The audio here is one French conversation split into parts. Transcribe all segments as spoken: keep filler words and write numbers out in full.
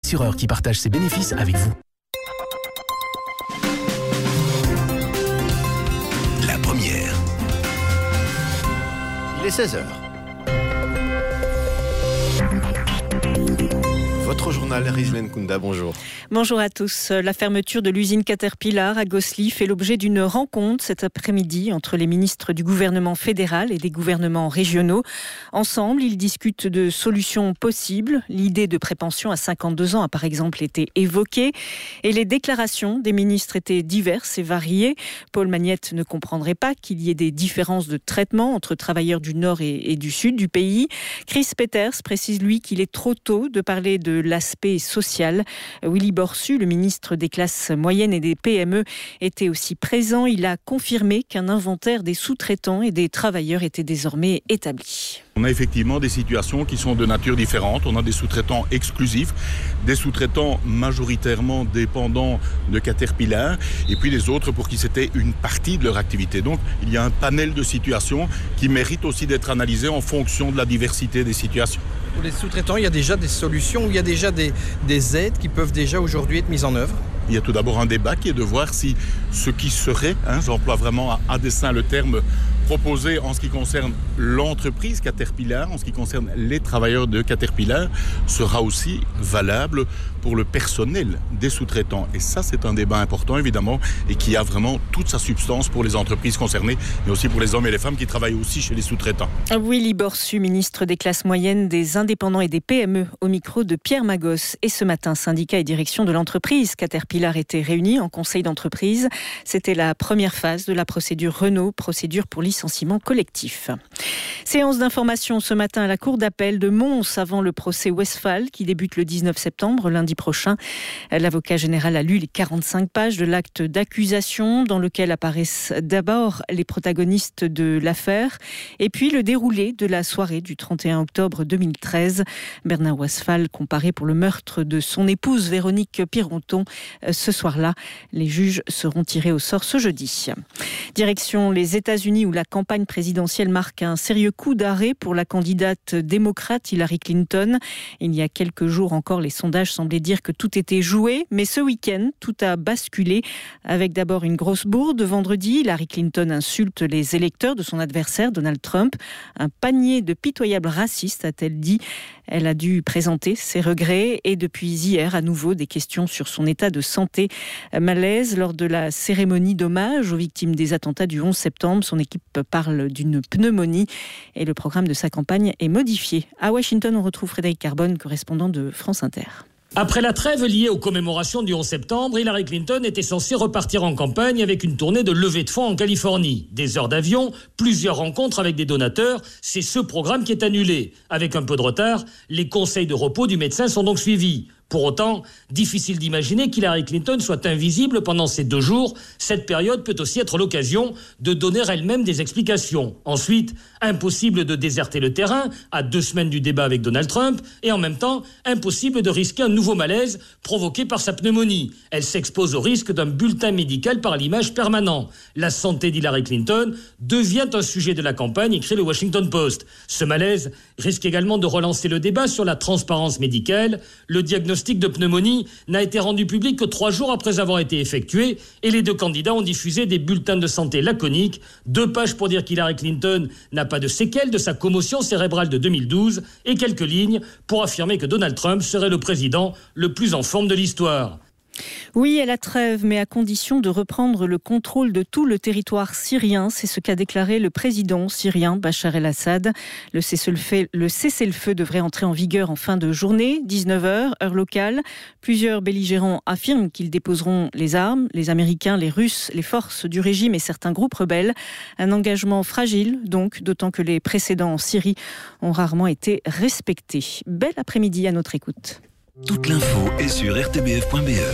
assureur qui partage ses bénéfices avec vous. La première. Il est seize heures. Votre journal, Rizlen Kunda, bonjour. Bonjour à tous. La fermeture de l'usine Caterpillar à Gosselies fait l'objet d'une rencontre cet après-midi entre les ministres du gouvernement fédéral et des gouvernements régionaux. Ensemble, ils discutent de solutions possibles. L'idée de prépension à cinquante-deux ans a par exemple été évoquée et les déclarations des ministres étaient diverses et variées. Paul Magnette ne comprendrait pas qu'il y ait des différences de traitement entre travailleurs du nord et, et du sud du pays. Chris Peters précise lui qu'il est trop tôt de parler de l'aspect social. Willy Borsu, le ministre des classes moyennes et des P M E, était aussi présent. Il a confirmé qu'un inventaire des sous-traitants et des travailleurs était désormais établi. On a effectivement des situations qui sont de nature différente. On a des sous-traitants exclusifs, des sous-traitants majoritairement dépendants de Caterpillar, et puis les autres pour qui c'était une partie de leur activité. Donc il y a un panel de situations qui méritent aussi d'être analysées en fonction de la diversité des situations. Pour les sous-traitants, il y a déjà des solutions, il y a déjà des, des aides qui peuvent déjà aujourd'hui être mises en œuvre. Il y a tout d'abord un débat qui est de voir si ce qui serait, hein, j'emploie vraiment à, à dessein le terme, proposé en ce qui concerne l'entreprise Caterpillar, en ce qui concerne les travailleurs de Caterpillar, sera aussi valable pour le personnel des sous-traitants. Et ça, c'est un débat important, évidemment, et qui a vraiment toute sa substance pour les entreprises concernées, mais aussi pour les hommes et les femmes qui travaillent aussi chez les sous-traitants. Willy Borsu, ministre des classes moyennes, des indépendants et des P M E, au micro de Pierre Magos. Et ce matin, syndicats et direction de l'entreprise Caterpillar étaient réunis en conseil d'entreprise. C'était la première phase de la procédure Renault, procédure pour licenciement collectif. Séance d'information ce matin à la cour d'appel de Mons avant le procès Westphal qui débute le dix-neuf septembre, lundi prochain. L'avocat général a lu les quarante-cinq pages de l'acte d'accusation dans lequel apparaissent d'abord les protagonistes de l'affaire et puis le déroulé de la soirée du trente et un octobre deux mille treize. Bernard Westphal comparé pour le meurtre de son épouse Véronique Pironton. Ce soir-là, les juges seront tirés au sort ce jeudi. Direction les États-Unis où la campagne présidentielle marque un sérieux coup d'arrêt pour la candidate démocrate Hillary Clinton. Il y a quelques jours encore, les sondages semblaient dire que tout était joué, mais ce week-end, tout a basculé. Avec d'abord une grosse bourde vendredi, Hillary Clinton insulte les électeurs de son adversaire Donald Trump. Un panier de pitoyables racistes, a-t-elle dit. Elle a dû présenter ses regrets et depuis hier, à nouveau, des questions sur son état de santé. Malaise lors de la cérémonie d'hommage aux victimes des attentats du onze septembre. Son équipe parle d'une pneumonie et le programme de sa campagne est modifié. À Washington, on retrouve Frédéric Carbone, correspondant de France Inter. Après la trêve liée aux commémorations du onze septembre, Hillary Clinton était censée repartir en campagne avec une tournée de levée de fonds en Californie. Des heures d'avion, plusieurs rencontres avec des donateurs, c'est ce programme qui est annulé. Avec un peu de retard, les conseils de repos du médecin sont donc suivis. Pour autant, difficile d'imaginer qu'Hillary Clinton soit invisible pendant ces deux jours. Cette période peut aussi être l'occasion de donner elle-même des explications. Ensuite, impossible de déserter le terrain à deux semaines du débat avec Donald Trump et en même temps, impossible de risquer un nouveau malaise provoqué par sa pneumonie. Elle s'expose au risque d'un bulletin médical par l'image permanent. La santé d'Hillary Clinton devient un sujet de la campagne, écrit le Washington Post. Ce malaise risque également de relancer le débat sur la transparence médicale. Le diagnostic de pneumonie n'a été rendu public que trois jours après avoir été effectué et les deux candidats ont diffusé des bulletins de santé laconiques, deux pages pour dire qu'Hillary Clinton n'a pas de séquelles de sa commotion cérébrale de deux mille douze et quelques lignes pour affirmer que Donald Trump serait le président le plus en forme de l'histoire. Oui, à la trêve, mais à condition de reprendre le contrôle de tout le territoire syrien. C'est ce qu'a déclaré le président syrien Bachar el-Assad. Le cessez-le-feu, le cessez-le-feu devrait entrer en vigueur en fin de journée, dix-neuf heures, heure locale. Plusieurs belligérants affirment qu'ils déposeront les armes, les Américains, les Russes, les forces du régime et certains groupes rebelles. Un engagement fragile, donc, d'autant que les précédents en Syrie ont rarement été respectés. Bel après-midi à notre écoute. Toute l'info est sur r t b f point b e.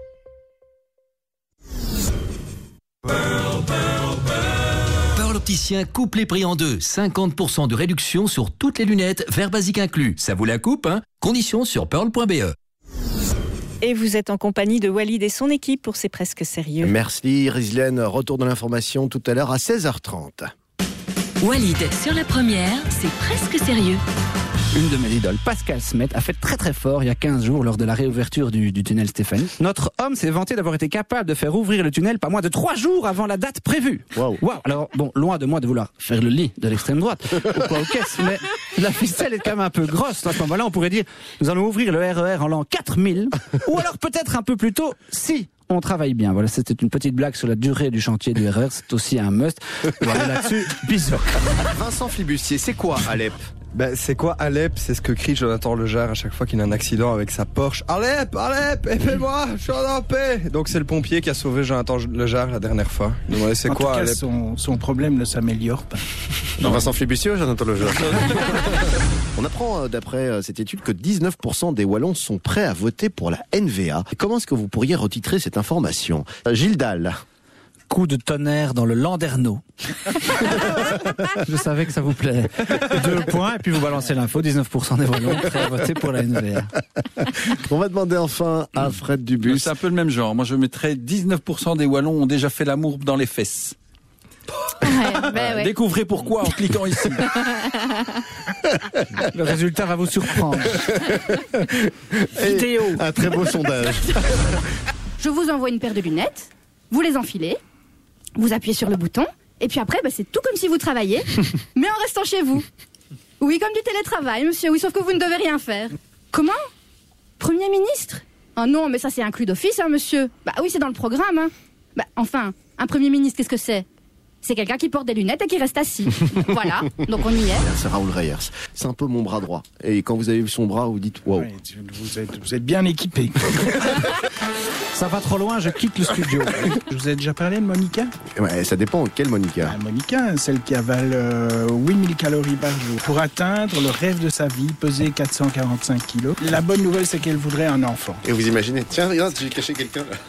Pearl Opticien coupe les prix en deux. cinquante pour cent de réduction sur toutes les lunettes, verre basique inclus. Ça vous la coupe, hein? Conditions sur pearl point b e. Et vous êtes en compagnie de Walid et son équipe pour C'est presque sérieux. Merci Rizlen. Retour de l'information tout à l'heure à seize heures trente. Walid, sur la première, c'est presque sérieux. Une de mes idoles, Pascal Smet, a fait très très fort il y a quinze jours lors de la réouverture du, du tunnel Stéphanie. Notre homme s'est vanté d'avoir été capable de faire ouvrir le tunnel pas moins de trois jours avant la date prévue. Waouh. Wow. Alors bon, loin de moi de vouloir faire le lit de l'extrême droite ou quoi aux caisses, mais la ficelle est quand même un peu grosse. À ce moment-là, on pourrait dire, nous allons ouvrir le R E R en l'an quatre mille, ou alors peut-être un peu plus tôt, si on travaille bien. Voilà, c'était une petite blague sur la durée du chantier du R E R, c'est aussi un must. Voilà, là-dessus, bisous. Vincent Flibustier, c'est quoi Alep ? Ben, c'est quoi Alep? C'est ce que crie Jonathan Lejar à chaque fois qu'il a un accident avec sa Porsche. Alep, Alep, aidez-moi, je suis en paix. Donc c'est le pompier qui a sauvé Jonathan Lejar la dernière fois. Donc, c'est en quoi tout cas, Alep? son, son problème ne s'améliore pas. Non, Vincent Flibustier ou Jonathan Lejar? On apprend d'après cette étude que dix-neuf pour cent des Wallons sont prêts à voter pour la N V A. Comment est-ce que vous pourriez retitrer cette information? Gilles Dalle. Coup de tonnerre dans le Landerneau. Je savais que ça vous plairait. Deux points, et puis vous balancez l'info, dix-neuf pour cent des Wallons prêts à voter pour la N V A. On va demander enfin à Fred Dubus. C'est un peu le même genre. Moi, je mettrais dix-neuf pour cent des Wallons ont déjà fait l'amour dans les fesses. Ouais, bah ouais. Découvrez pourquoi en cliquant ici. Le résultat va vous surprendre. Vidéo. Un très beau sondage. Je vous envoie une paire de lunettes, vous les enfilez, vous appuyez sur le bouton, et puis après, bah, c'est tout comme si vous travailliez, mais en restant chez vous. Oui, comme du télétravail, monsieur, oui, sauf que vous ne devez rien faire. Comment? Premier ministre? Ah non, mais ça c'est inclus d'office, hein, monsieur. Bah oui, c'est dans le programme, hein. Bah enfin, un premier ministre, qu'est-ce que c'est? C'est quelqu'un qui porte des lunettes et qui reste assis. Voilà, donc on y est. C'est Raoul Reyers. C'est un peu mon bras droit. Et quand vous avez vu son bras, vous dites waouh. Ouais, vous, êtes, vous êtes bien équipé. Ça va trop loin, je quitte le studio. Je vous ai déjà parlé de Monica? Ouais, ça dépend. Quelle Monica? Ah, Monica, celle qui avale euh, huit mille calories par jour. Pour atteindre le rêve de sa vie, peser quatre cent quarante-cinq kilos. La bonne nouvelle, c'est qu'elle voudrait un enfant. Et vous imaginez, tiens, regarde, j'ai caché quelqu'un là.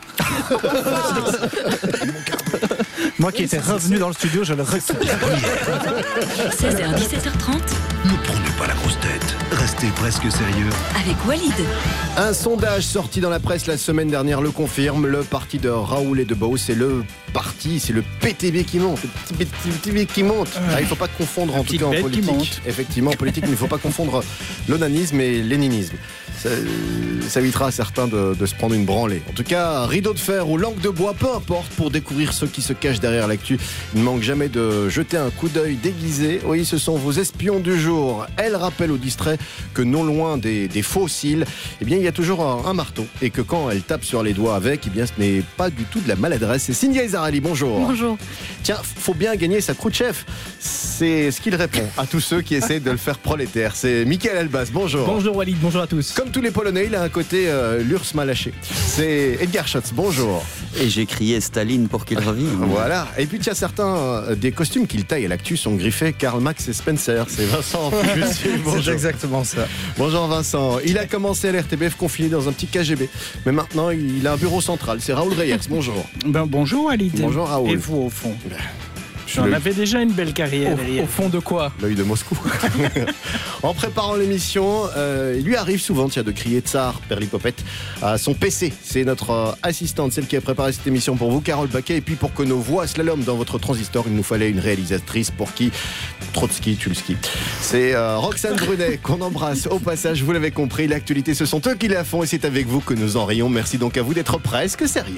Moi qui étais revenu dans le studio, je le recule. seize heures dix-sept heures trente. Ne prenez pas la grosse tête. Restez presque sérieux. Avec Walid. Un sondage sorti dans la presse la semaine dernière le confirme. Le parti de Raoul et de Beau, c'est le parti, c'est le P T B qui monte. Le petit P T B qui monte. Ah, il ne faut pas confondre, en tout cas en politique. Effectivement, en politique, mais il ne faut pas confondre l'onanisme et léninisme. Ça, ça évitera à certains de, de se prendre une branlée. En tout cas, rideau de fer ou langue de bois, peu importe, pour découvrir ceux qui se cachent derrière l'actu. Il ne manque jamais de jeter un coup d'œil déguisé. Oui, ce sont vos espions du jour. Elle rappelle aux distraits que non loin des, des fossiles, eh bien, il y a toujours un, un marteau. Et que quand elle tape sur les doigts avec, eh bien, ce n'est pas du tout de la maladresse. C'est Cindy Aizarali, bonjour. Bonjour. Tiens, faut bien gagner sa croûte chef. C'est ce qu'il répond à tous ceux qui essaient de le faire prolétaire. C'est Michael Elbaz, bonjour. Bonjour Walid, bonjour à tous. Comme tous les Polonais, il a un côté euh, l'urs mal lâché. C'est Edgar Schotz, bonjour. Et j'ai crié Staline pour qu'il revienne. Voilà. Et puis, il y a certains euh, des costumes qu'il taille à l'actu sont griffés Karl Marx et Spencer. C'est Vincent. C'est exactement ça. Bonjour Vincent. Il a commencé à l'R T B F confiné dans un petit K G B. Mais maintenant, il a un bureau central. C'est Raoul Reyers, bonjour. Ben, bonjour Walid. Bonjour Raoul. Et vous, au fond? J'en avais déjà une belle carrière. Au, au fond de quoi? L'œil de Moscou. En préparant l'émission, euh, il lui arrive souvent tiens, de crier Tsar, Perlipopette, à son P C. C'est notre euh, assistante, celle qui a préparé cette émission pour vous, Carole Baquet. Et puis pour que nos voix slalom dans votre transistor, il nous fallait une réalisatrice pour qui Trotsky, tu le ski. C'est euh, Roxane Brunet qu'on embrasse. Au passage, vous l'avez compris, l'actualité, ce sont eux qui la font et c'est avec vous que nous en rions. Merci donc à vous d'être presque sérieux.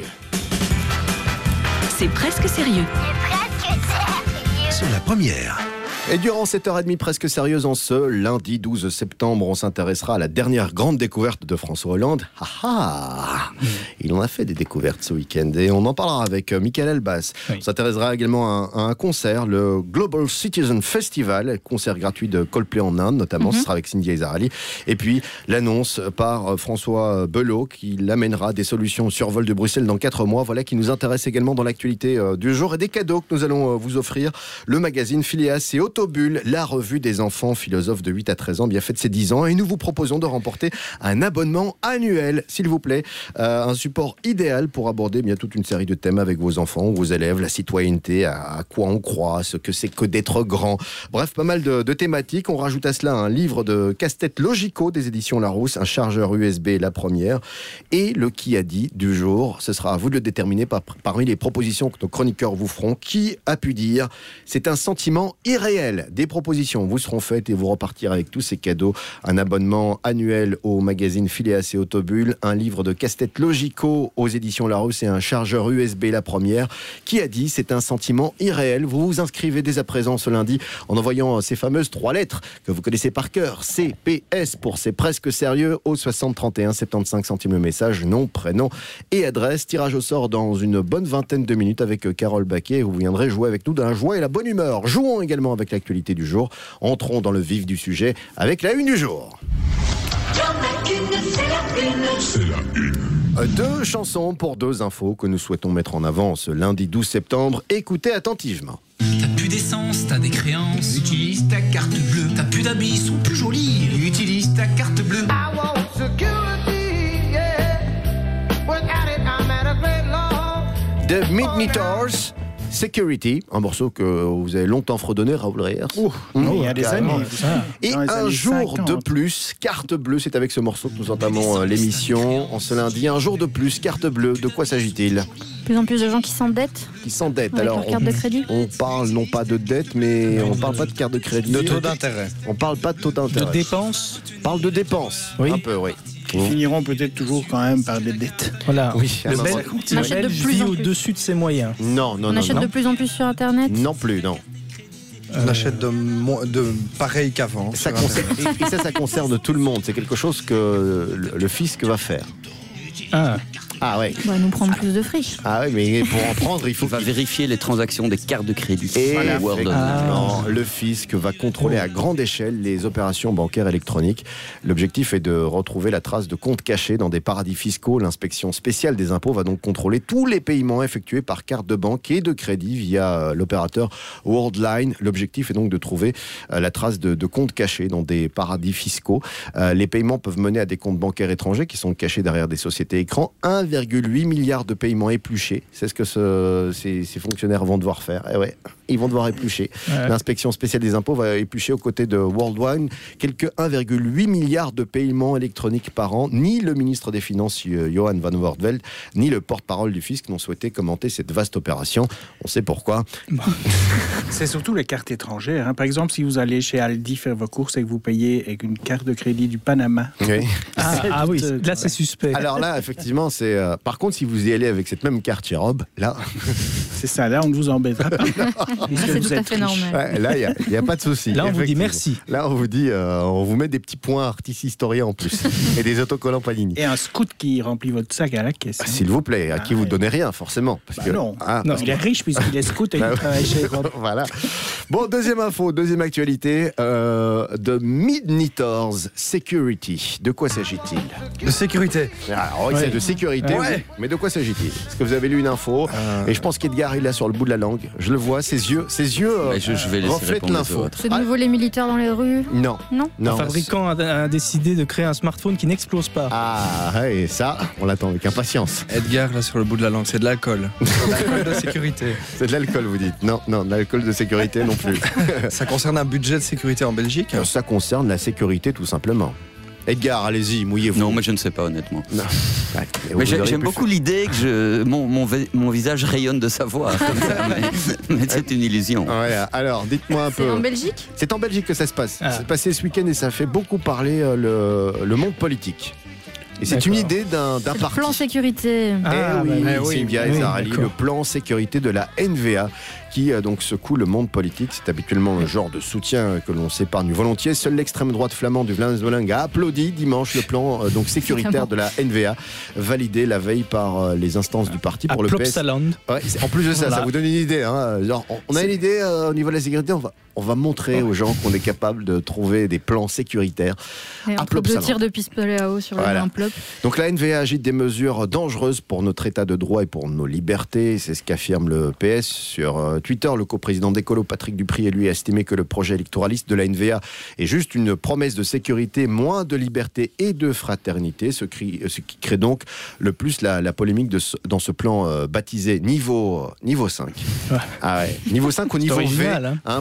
C'est presque sérieux. C'est la première. Et durant cette heure et demie presque sérieuse en ce lundi douze septembre, on s'intéressera à la dernière grande découverte de François Hollande. Ah ah mmh. Il en a fait des découvertes ce week-end et on en parlera avec Michael Elbaz. Oui. On s'intéressera également à un, à un concert, le Global Citizen Festival, concert gratuit de Coldplay en Inde notamment, mmh. ce sera avec Cindy Aizarali. Et puis l'annonce par François Belot qui l'amènera des solutions au survol de Bruxelles dans quatre mois. Voilà qui nous intéresse également dans l'actualité du jour et des cadeaux que nous allons vous offrir. Le magazine Phileas et Autobulle, la revue des enfants philosophes de huit à treize ans, bien fête ses dix ans et nous vous proposons de remporter un abonnement annuel, s'il vous plaît. Euh, un support idéal pour aborder bien toute une série de thèmes avec vos enfants ou vos élèves, la citoyenneté, à, à quoi on croit, ce que c'est que d'être grand. Bref, pas mal de, de thématiques. On rajoute à cela un livre de casse-tête logicaux des éditions Larousse, un chargeur U S B, la première, et le qui a dit du jour. Ce sera à vous de le déterminer par, parmi les propositions que nos chroniqueurs vous feront. Qui a pu dire c'est un sentiment irréel? Noël, des propositions vous seront faites et vous repartirez avec tous ces cadeaux. Un abonnement annuel au magazine Phileas et Autobulle, un livre de casse-tête Logico aux éditions Larousse et un chargeur U S B La Première. Qui a dit, c'est un sentiment irréel. Vous vous inscrivez dès à présent ce lundi en envoyant ces fameuses trois lettres que vous connaissez par cœur. C P S pour C'est presque sérieux au soixante trente et un, soixante-quinze centimes le message, nom, prénom et adresse. Tirage au sort dans une bonne vingtaine de minutes avec Carole Baquet. Vous viendrez jouer avec nous dans la joie et la bonne humeur. Jouons également avec l'actualité du jour. Entrons dans le vif du sujet avec la une du jour. C'est la une. Deux chansons pour deux infos que nous souhaitons mettre en avant ce lundi douze septembre. Écoutez attentivement. T'as plus d'essence, t'as des créances. Utilise ta carte bleue. T'as plus d'habits, ils sont plus jolis. Utilise ta carte bleue. I want security, yeah. Without it, I'm at a great loss. The Midnighters. Security, un morceau que vous avez longtemps fredonné, Raoul Reyers. Oh, mmh, il y a des années. Ça, et un jour cinquante. De plus, carte bleue, c'est avec ce morceau que nous entamons l'émission en ce lundi. Un jour de plus, carte bleue, de quoi s'agit-il ? De plus en plus de gens qui s'endettent. Qui s'endettent. Avec Alors, leur carte on, de crédit. On parle non pas de dette, mais on parle pas de carte de crédit. De taux d'intérêt. On parle pas de taux d'intérêt. De dépenses. On parle de dépenses. Oui. Un peu, oui. Qui finiront peut-être toujours quand même par des dettes. Voilà. Oui. Le Belge, On achète de plus vit en plus. au-dessus de ses moyens. Non, non, On non. achète non. de plus en plus sur Internet. Non plus, non. On achète de, mo- de pareil qu'avant. Ça concerne, et, et ça, ça concerne tout le monde. C'est quelque chose que le, le fisc va faire. Ah. Ah ouais. On va nous prendre plus de fric. Ah ouais, mais pour en prendre, il faut Il va vérifier les transactions des cartes de crédit. Et Voilà. effectivement, le fisc va contrôler à grande échelle les opérations bancaires électroniques. L'objectif est de retrouver la trace de comptes cachés dans des paradis fiscaux. L'inspection spéciale des impôts va donc contrôler tous les paiements effectués par carte de banque et de crédit via l'opérateur Worldline. L'objectif est donc de trouver la trace de, de comptes cachés dans des paradis fiscaux. Les paiements peuvent mener à des comptes bancaires étrangers qui sont cachés derrière des sociétés écrans. un virgule huit milliards de paiements épluchés. C'est ce que ce, ces, ces fonctionnaires vont devoir faire. Eh ouais, ils vont devoir éplucher. Ouais. L'inspection spéciale des impôts va éplucher aux côtés de Worldline quelques un virgule huit milliards de paiements électroniques par an. Ni le ministre des Finances, Johan van Woordveld, ni le porte-parole du fisc n'ont souhaité commenter cette vaste opération. On sait pourquoi. Bon. C'est surtout les cartes étrangères. Hein. Par exemple, si vous allez chez Aldi faire vos courses et que vous payez avec une carte de crédit du Panama. Oui. Ah, ah oui, là c'est suspect. Alors là, effectivement, c'est... Euh, par contre, si vous y allez avec cette même carte chez Rob, là... c'est ça, là, on ne vous embêtera pas. C'est tout à fait normal. Ouais, là, il n'y a, a pas de souci. Là, on vous dit merci. Là, on vous dit, euh, on vous met des petits points artistes historiens en plus. Et des autocollants Panini. Et un scout qui remplit votre sac à la caisse. Ah, s'il vous plaît, à ah, qui vous ne donnez rien, forcément. Parce bah que, non, ah, non parce il que... est riche puisqu'il est scout et il travaille chez Rob. Voilà. Bon, deuxième info, deuxième actualité. Euh, de Midnighters Security. De quoi s'agit-il ? De sécurité. Alors, ouais. C'est de sécurité, ouais. Mais de quoi s'agit-il ? Est-ce que vous avez lu une info ? euh... Et je pense qu'Edgar, il l'a sur le bout de la langue. Je le vois, ses yeux, ses yeux euh, je, je vais reflètent l'info. C'est de nouveau les militaires dans les rues ? Non. Non. non. Un fabricant a, a décidé de créer un smartphone qui n'explose pas. Ah, et ça, on l'attend avec impatience. Edgar, là, sur le bout de la langue, c'est de l'alcool. L'alcool de sécurité. C'est de l'alcool, vous dites ? Non, non, de l'alcool de sécurité non plus. Ça concerne un budget de sécurité en Belgique ? Ça concerne la sécurité, tout simplement. Edgar, allez-y, mouillez-vous. Non, moi je ne sais pas honnêtement. Non. Ouais, mais j'aime, j'aime beaucoup faire. l'idée que je, mon, mon, mon visage rayonne de savoir. mais, mais c'est une illusion. Ouais, alors, dites-moi un c'est peu. C'est en Belgique ? C'est en Belgique que ça se passe. Ah. C'est passé ce week-end et ça fait beaucoup parler euh, le, le monde politique. Et c'est d'accord. une idée d'un, d'un c'est parti. Le plan sécurité. Ah, eh oui, bah, oui, Sylvia oui, Ezarali, le plan sécurité de la N V A qui euh, donc secoue le monde politique. C'est habituellement le genre de soutien que l'on s'épargne volontiers. Seule l'extrême droite flamande du Vlaams-Belang a applaudi dimanche le plan euh, donc sécuritaire de la N V A, validé la veille par euh, les instances du parti pour à le P S. Ouais, en plus de ça, voilà. Ça vous donne une idée. Hein. Genre, on, on a une idée euh, au niveau de la sécurité, on va, on va montrer aux gens qu'on est capable de trouver des plans sécuritaires. Et entre deux tirs de pistolet à eau sur voilà. le plop. Donc la N V A agite des mesures dangereuses pour notre état de droit et pour nos libertés. C'est ce qu'affirme le P S sur euh, Twitter. Le coprésident d'Écolo, Patrick Dupry, lui a estimé que le projet électoraliste de la N V A est juste une promesse de sécurité, moins de liberté et de fraternité, ce, cri, ce qui crée donc le plus la, la polémique de ce, dans ce plan euh, baptisé niveau, niveau cinq. Ouais. Ah ouais. Niveau cinq au niveau original, V hein. Hein, pour le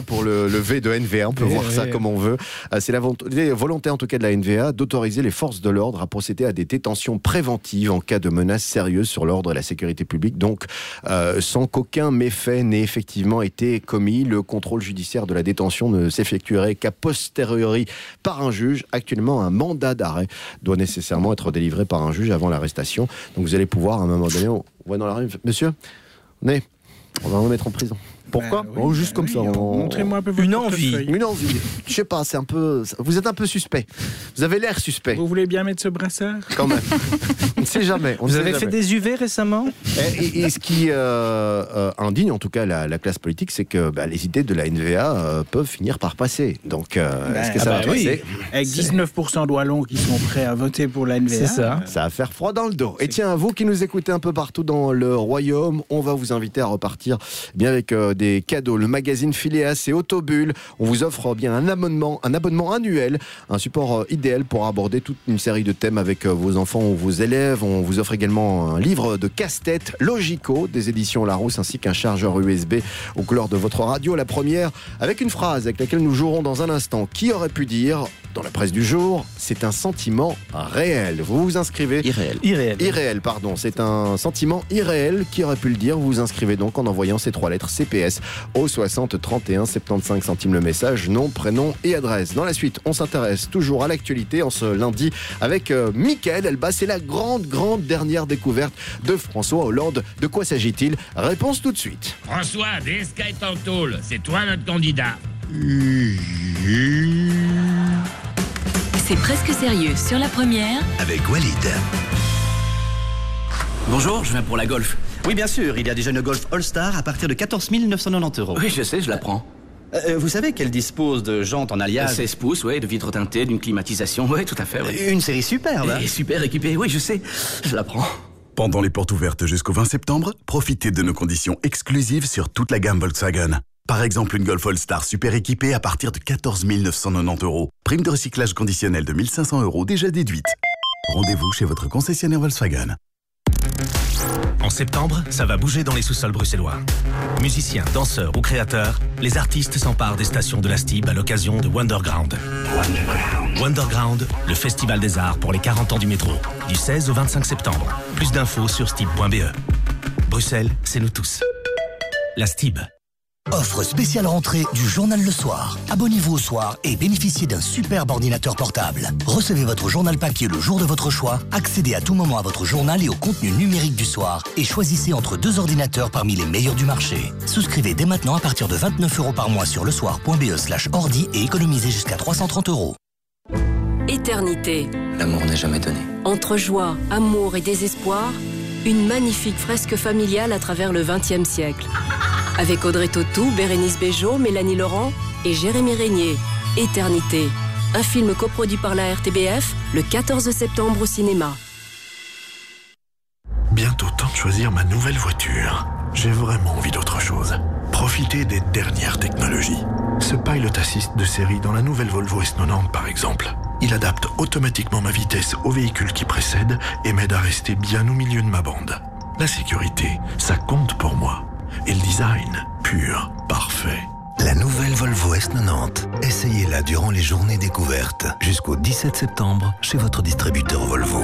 le, le V de N V A, on peut Oui, voir oui. ça comme on veut. Euh, c'est la volonté, volonté en tout cas de la N V A d'autoriser les forces de l'ordre à procéder à des détentions préventives en cas de menaces sérieuses sur l'ordre et la sécurité publique, donc euh, sans qu'aucun méfait n'ait effectivement été commis. Le contrôle judiciaire de la détention ne s'effectuerait qu'à posteriori par un juge. Actuellement, un mandat d'arrêt doit nécessairement être délivré par un juge avant l'arrestation. Donc vous allez pouvoir, à un moment donné, on voit dans la rue, monsieur, venez, on va vous mettre en prison. Pourquoi Ben oui, oh, Juste ben comme oui, ça. on- montrez-moi un peu votre Une envie. portefeuille. Une envie. Je sais pas, c'est un peu. Vous êtes un peu suspect. Vous avez l'air suspect. Vous voulez bien mettre ce brassard? Quand même. On ne sait jamais. On ne Vous sait avez jamais. fait des U V récemment? Et, et- et ce qui euh, euh, indigne en tout cas la, la classe politique, c'est que bah, les idées de la N V A euh, peuvent finir par passer. Donc, euh, Ben, est-ce que ça ah va bah oui. passer? Avec dix-neuf pour cent de Wallons qui sont prêts à voter pour la N V A. C'est ça. Ça va faire froid dans le dos. Et tiens, vous qui nous écoutez un peu partout dans le royaume, on va vous inviter à repartir bien avec euh, des cadeaux. Le magazine Phileas et Autobulle. On vous offre bien un abonnement, un abonnement annuel, un support euh, idéal pour aborder toute une série de thèmes avec euh, vos enfants ou vos élèves. On vous offre également un livre de casse-tête Logico des éditions Larousse ainsi qu'un chargeur U S B aux couleurs de votre radio. La première avec une phrase avec laquelle nous jouerons dans un instant. Qui aurait pu dire dans la presse du jour, c'est un sentiment réel. Vous vous inscrivez. Irréel. Irréel. Irréel, pardon. C'est un sentiment irréel. Qui aurait pu le dire? Vous vous inscrivez donc en envoyant ces trois lettres C P S au soixante trente et un, soixante-quinze centimes le message, nom, prénom et adresse. Dans la suite, on s'intéresse toujours à l'actualité en ce lundi avec euh, Mickaël Elba. C'est la grande, grande dernière découverte de François Hollande. De quoi s'agit-il? Réponse tout de suite. François, D S K est en tôle. C'est toi notre candidat. C'est presque sérieux sur la première. Avec Walid. Bonjour, je viens pour la Golf. Oui, bien sûr, il y a déjà une Golf All-Star à partir de quatorze mille neuf cent quatre-vingt-dix euros. Oui, je sais, je la prends. Euh, vous savez qu'elle dispose de jantes en alliage? seize pouces, ouais, de vitres teintées, d'une climatisation, ouais, tout à fait, ouais. Une série superbe. Et super équipée, oui, je sais, je la prends. Pendant les portes ouvertes jusqu'au vingt septembre, profitez de nos conditions exclusives sur toute la gamme Volkswagen. Par exemple, une Golf All-Star super équipée à partir de quatorze mille neuf cent quatre-vingt-dix euros. Prime de recyclage conditionnel de mille cinq cents euros déjà déduite. Rendez-vous chez votre concessionnaire Volkswagen. En septembre, ça va bouger dans les sous-sols bruxellois. Musiciens, danseurs ou créateurs, les artistes s'emparent des stations de la S T I B à l'occasion de Wonderground. Wonderground. Wonderground, le festival des arts pour les quarante ans du métro, du seize au vingt-cinq septembre. Plus d'infos sur stib point b e. Bruxelles, c'est nous tous. La S T I B. Offre spéciale rentrée du journal Le Soir. Abonnez-vous au soir et bénéficiez d'un superbe ordinateur portable. Recevez votre journal papier le jour de votre choix, accédez à tout moment à votre journal et au contenu numérique du soir et choisissez entre deux ordinateurs parmi les meilleurs du marché. Souscrivez dès maintenant à partir de vingt-neuf euros par mois sur lesoir point b e slash ordi et économisez jusqu'à trois cent trente euros. Éternité. L'amour n'est jamais donné. Entre joie, amour et désespoir, une magnifique fresque familiale à travers le vingtième siècle. Avec Audrey Tautou, Bérénice Bejo, Mélanie Laurent et Jérémy Régnier. Éternité. Un film coproduit par la R T B F le quatorze septembre au cinéma. Bientôt temps de choisir ma nouvelle voiture. J'ai vraiment envie d'autre chose. Profiter des dernières technologies. Ce Pilot Assist de série dans la nouvelle Volvo S quatre-vingt-dix par exemple. Il adapte automatiquement ma vitesse au véhicule qui précède et m'aide à rester bien au milieu de ma bande. La sécurité, ça compte pour moi. Et le design, pur, parfait. La nouvelle Volvo S quatre-vingt-dix. Essayez-la durant les journées découvertes jusqu'au dix-sept septembre chez votre distributeur Volvo.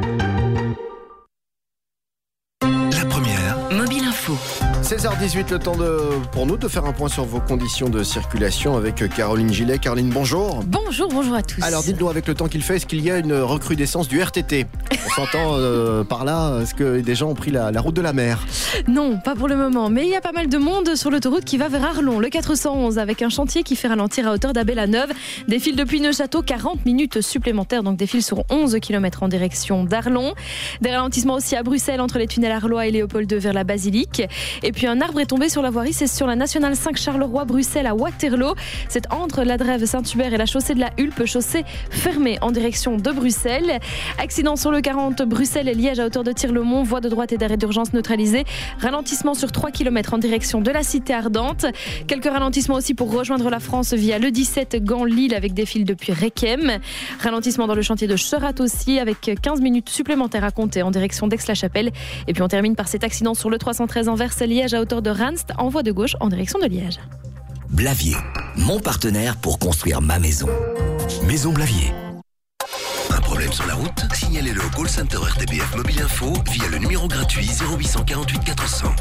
La première. Mobile Info. seize heures dix-huit, le temps de, pour nous de faire un point sur vos conditions de circulation avec Caroline Gillet. Caroline, bonjour. Bonjour, bonjour à tous. Alors dites-nous, avec le temps qu'il fait, est-ce qu'il y a une recrudescence du R T T? On s'entend euh, par là, est-ce que des gens ont pris la, la route de la mer? Non, pas pour le moment, mais il y a pas mal de monde sur l'autoroute qui va vers Arlon, le quatre cent onze, avec un chantier qui fait ralentir à hauteur d'Abel-la-Neuve. Défile depuis Neuchâteau, quarante minutes supplémentaires, donc défile sur onze kilomètres en direction d'Arlon. Des ralentissements aussi à Bruxelles, entre les tunnels Arlois et Léopold deux vers la Basilique. Et puis un arbre est tombé sur la voirie, c'est sur la nationale cinq Charleroi-Bruxelles à Waterloo. C'est entre la Drève Saint-Hubert et la chaussée de la Hulpe, chaussée fermée en direction de Bruxelles. Accident sur le quarante Bruxelles et Liège à hauteur de Tir-le-Mont, voie de droite et d'arrêt d'urgence neutralisée. Ralentissement sur trois kilomètres en direction de la Cité Ardente. Quelques ralentissements aussi pour rejoindre la France via le dix-sept Gand-Lille avec des files depuis Requiem. Ralentissement dans le chantier de Cherat aussi avec quinze minutes supplémentaires à compter en direction d'Aix-la-Chapelle. Et puis on termine par cet accident sur le trois cent treize Anvers-Liège à hauteur de Ranst en voie de gauche en direction de Liège. Blavier, mon partenaire pour construire ma maison. Maison Blavier. Un problème sur la route? Signalez-le au call center R T B F Mobile Info via le numéro gratuit zéro huit cent quarante-huit quatre cents.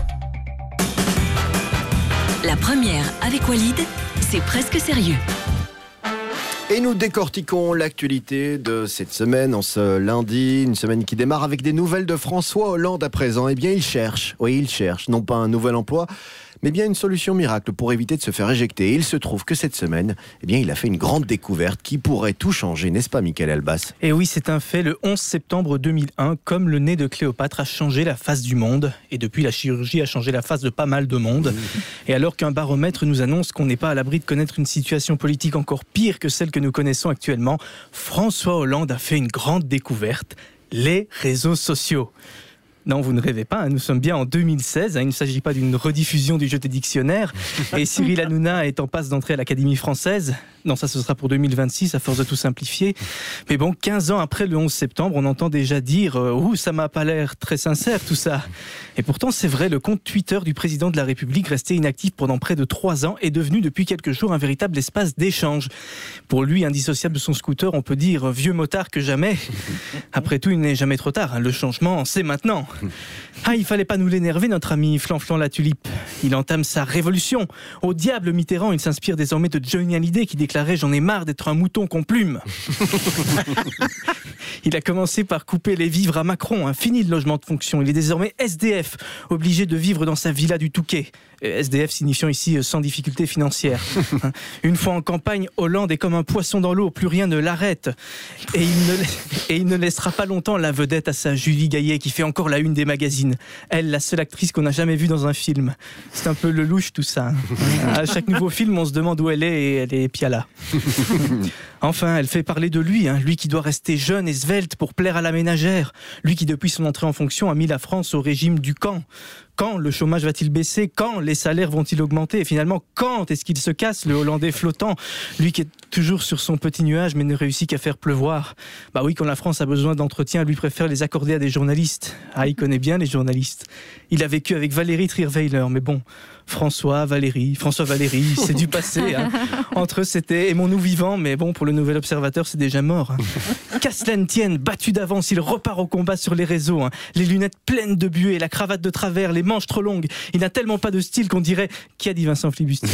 La première avec Walid, c'est presque sérieux. Et nous décortiquons l'actualité de cette semaine, en ce lundi, une semaine qui démarre avec des nouvelles de François Hollande à présent. Eh bien, il cherche, oui, il cherche, non pas un nouvel emploi, mais bien une solution miracle pour éviter de se faire éjecter. Et il se trouve que cette semaine, eh bien, il a fait une grande découverte qui pourrait tout changer, n'est-ce pas, Mickaël Elbaz? Et oui, c'est un fait. Le onze septembre deux mille un, comme le nez de Cléopâtre a changé la face du monde. Et depuis, la chirurgie a changé la face de pas mal de monde. Et alors qu'un baromètre nous annonce qu'on n'est pas à l'abri de connaître une situation politique encore pire que celle que nous connaissons actuellement, François Hollande a fait une grande découverte. Les réseaux sociaux. Non, vous ne rêvez pas, hein, nous sommes bien en deux mille seize, hein, il ne s'agit pas d'une rediffusion du jeu des dictionnaires. Et Cyril Hanouna est en passe d'entrer à l'Académie française. Non, ça ce sera pour deux mille vingt-six, à force de tout simplifier. Mais bon, quinze ans après le onze septembre, on entend déjà dire euh, « Ouh, ça m'a pas l'air très sincère tout ça ». Et pourtant, c'est vrai, le compte Twitter du président de la République, resté inactif pendant près de trois ans, est devenu depuis quelques jours un véritable espace d'échange. Pour lui, indissociable de son scooter, on peut dire « vieux motard que jamais ». Après tout, il n'est jamais trop tard, hein, le changement, c'est maintenant. Ah, il fallait pas nous l'énerver, notre ami Flanflan la Tulipe. Il entame sa révolution. Au diable Mitterrand, il s'inspire désormais de Johnny Hallyday qui déclarait « J'en ai marre d'être un mouton qu'on plume ». Il a commencé par couper les vivres à Macron. Hein. Fini le logement de fonction. Il est désormais S D F, obligé de vivre dans sa villa du Touquet. S D F signifiant ici sans difficulté financière. Une fois en campagne, Hollande est comme un poisson dans l'eau, plus rien ne l'arrête. Et il ne, et il ne laissera pas longtemps la vedette à sa Julie Gaillet qui fait encore la une des magazines. Elle, la seule actrice qu'on n'a jamais vue dans un film. C'est un peu le louche tout ça. À chaque nouveau film, on se demande où elle est et elle est piala. Enfin, elle fait parler de lui, hein, lui qui doit rester jeune et svelte pour plaire à la ménagère. Lui qui, depuis son entrée en fonction, a mis la France au régime du camp. Quand le chômage va-t-il baisser? Quand les salaires vont-ils augmenter? Et finalement, quand est-ce qu'il se casse, le Hollandais flottant? Lui qui est toujours sur son petit nuage mais ne réussit qu'à faire pleuvoir. Bah oui, quand la France a besoin d'entretien, lui préfère les accorder à des journalistes. Ah, il connaît bien les journalistes. Il a vécu avec Valérie Trierweiler, mais bon... François, Valérie, François, Valérie, c'est du passé. Hein. Entre eux, c'était aimons-nous vivants, mais bon, pour le nouvel observateur, c'est déjà mort. Hein. Qu'à cela ne tienne, battu d'avance, il repart au combat sur les réseaux. Hein. Les lunettes pleines de buée, la cravate de travers, les manches trop longues. Il n'a tellement pas de style qu'on dirait qui a dit Vincent Flibustier.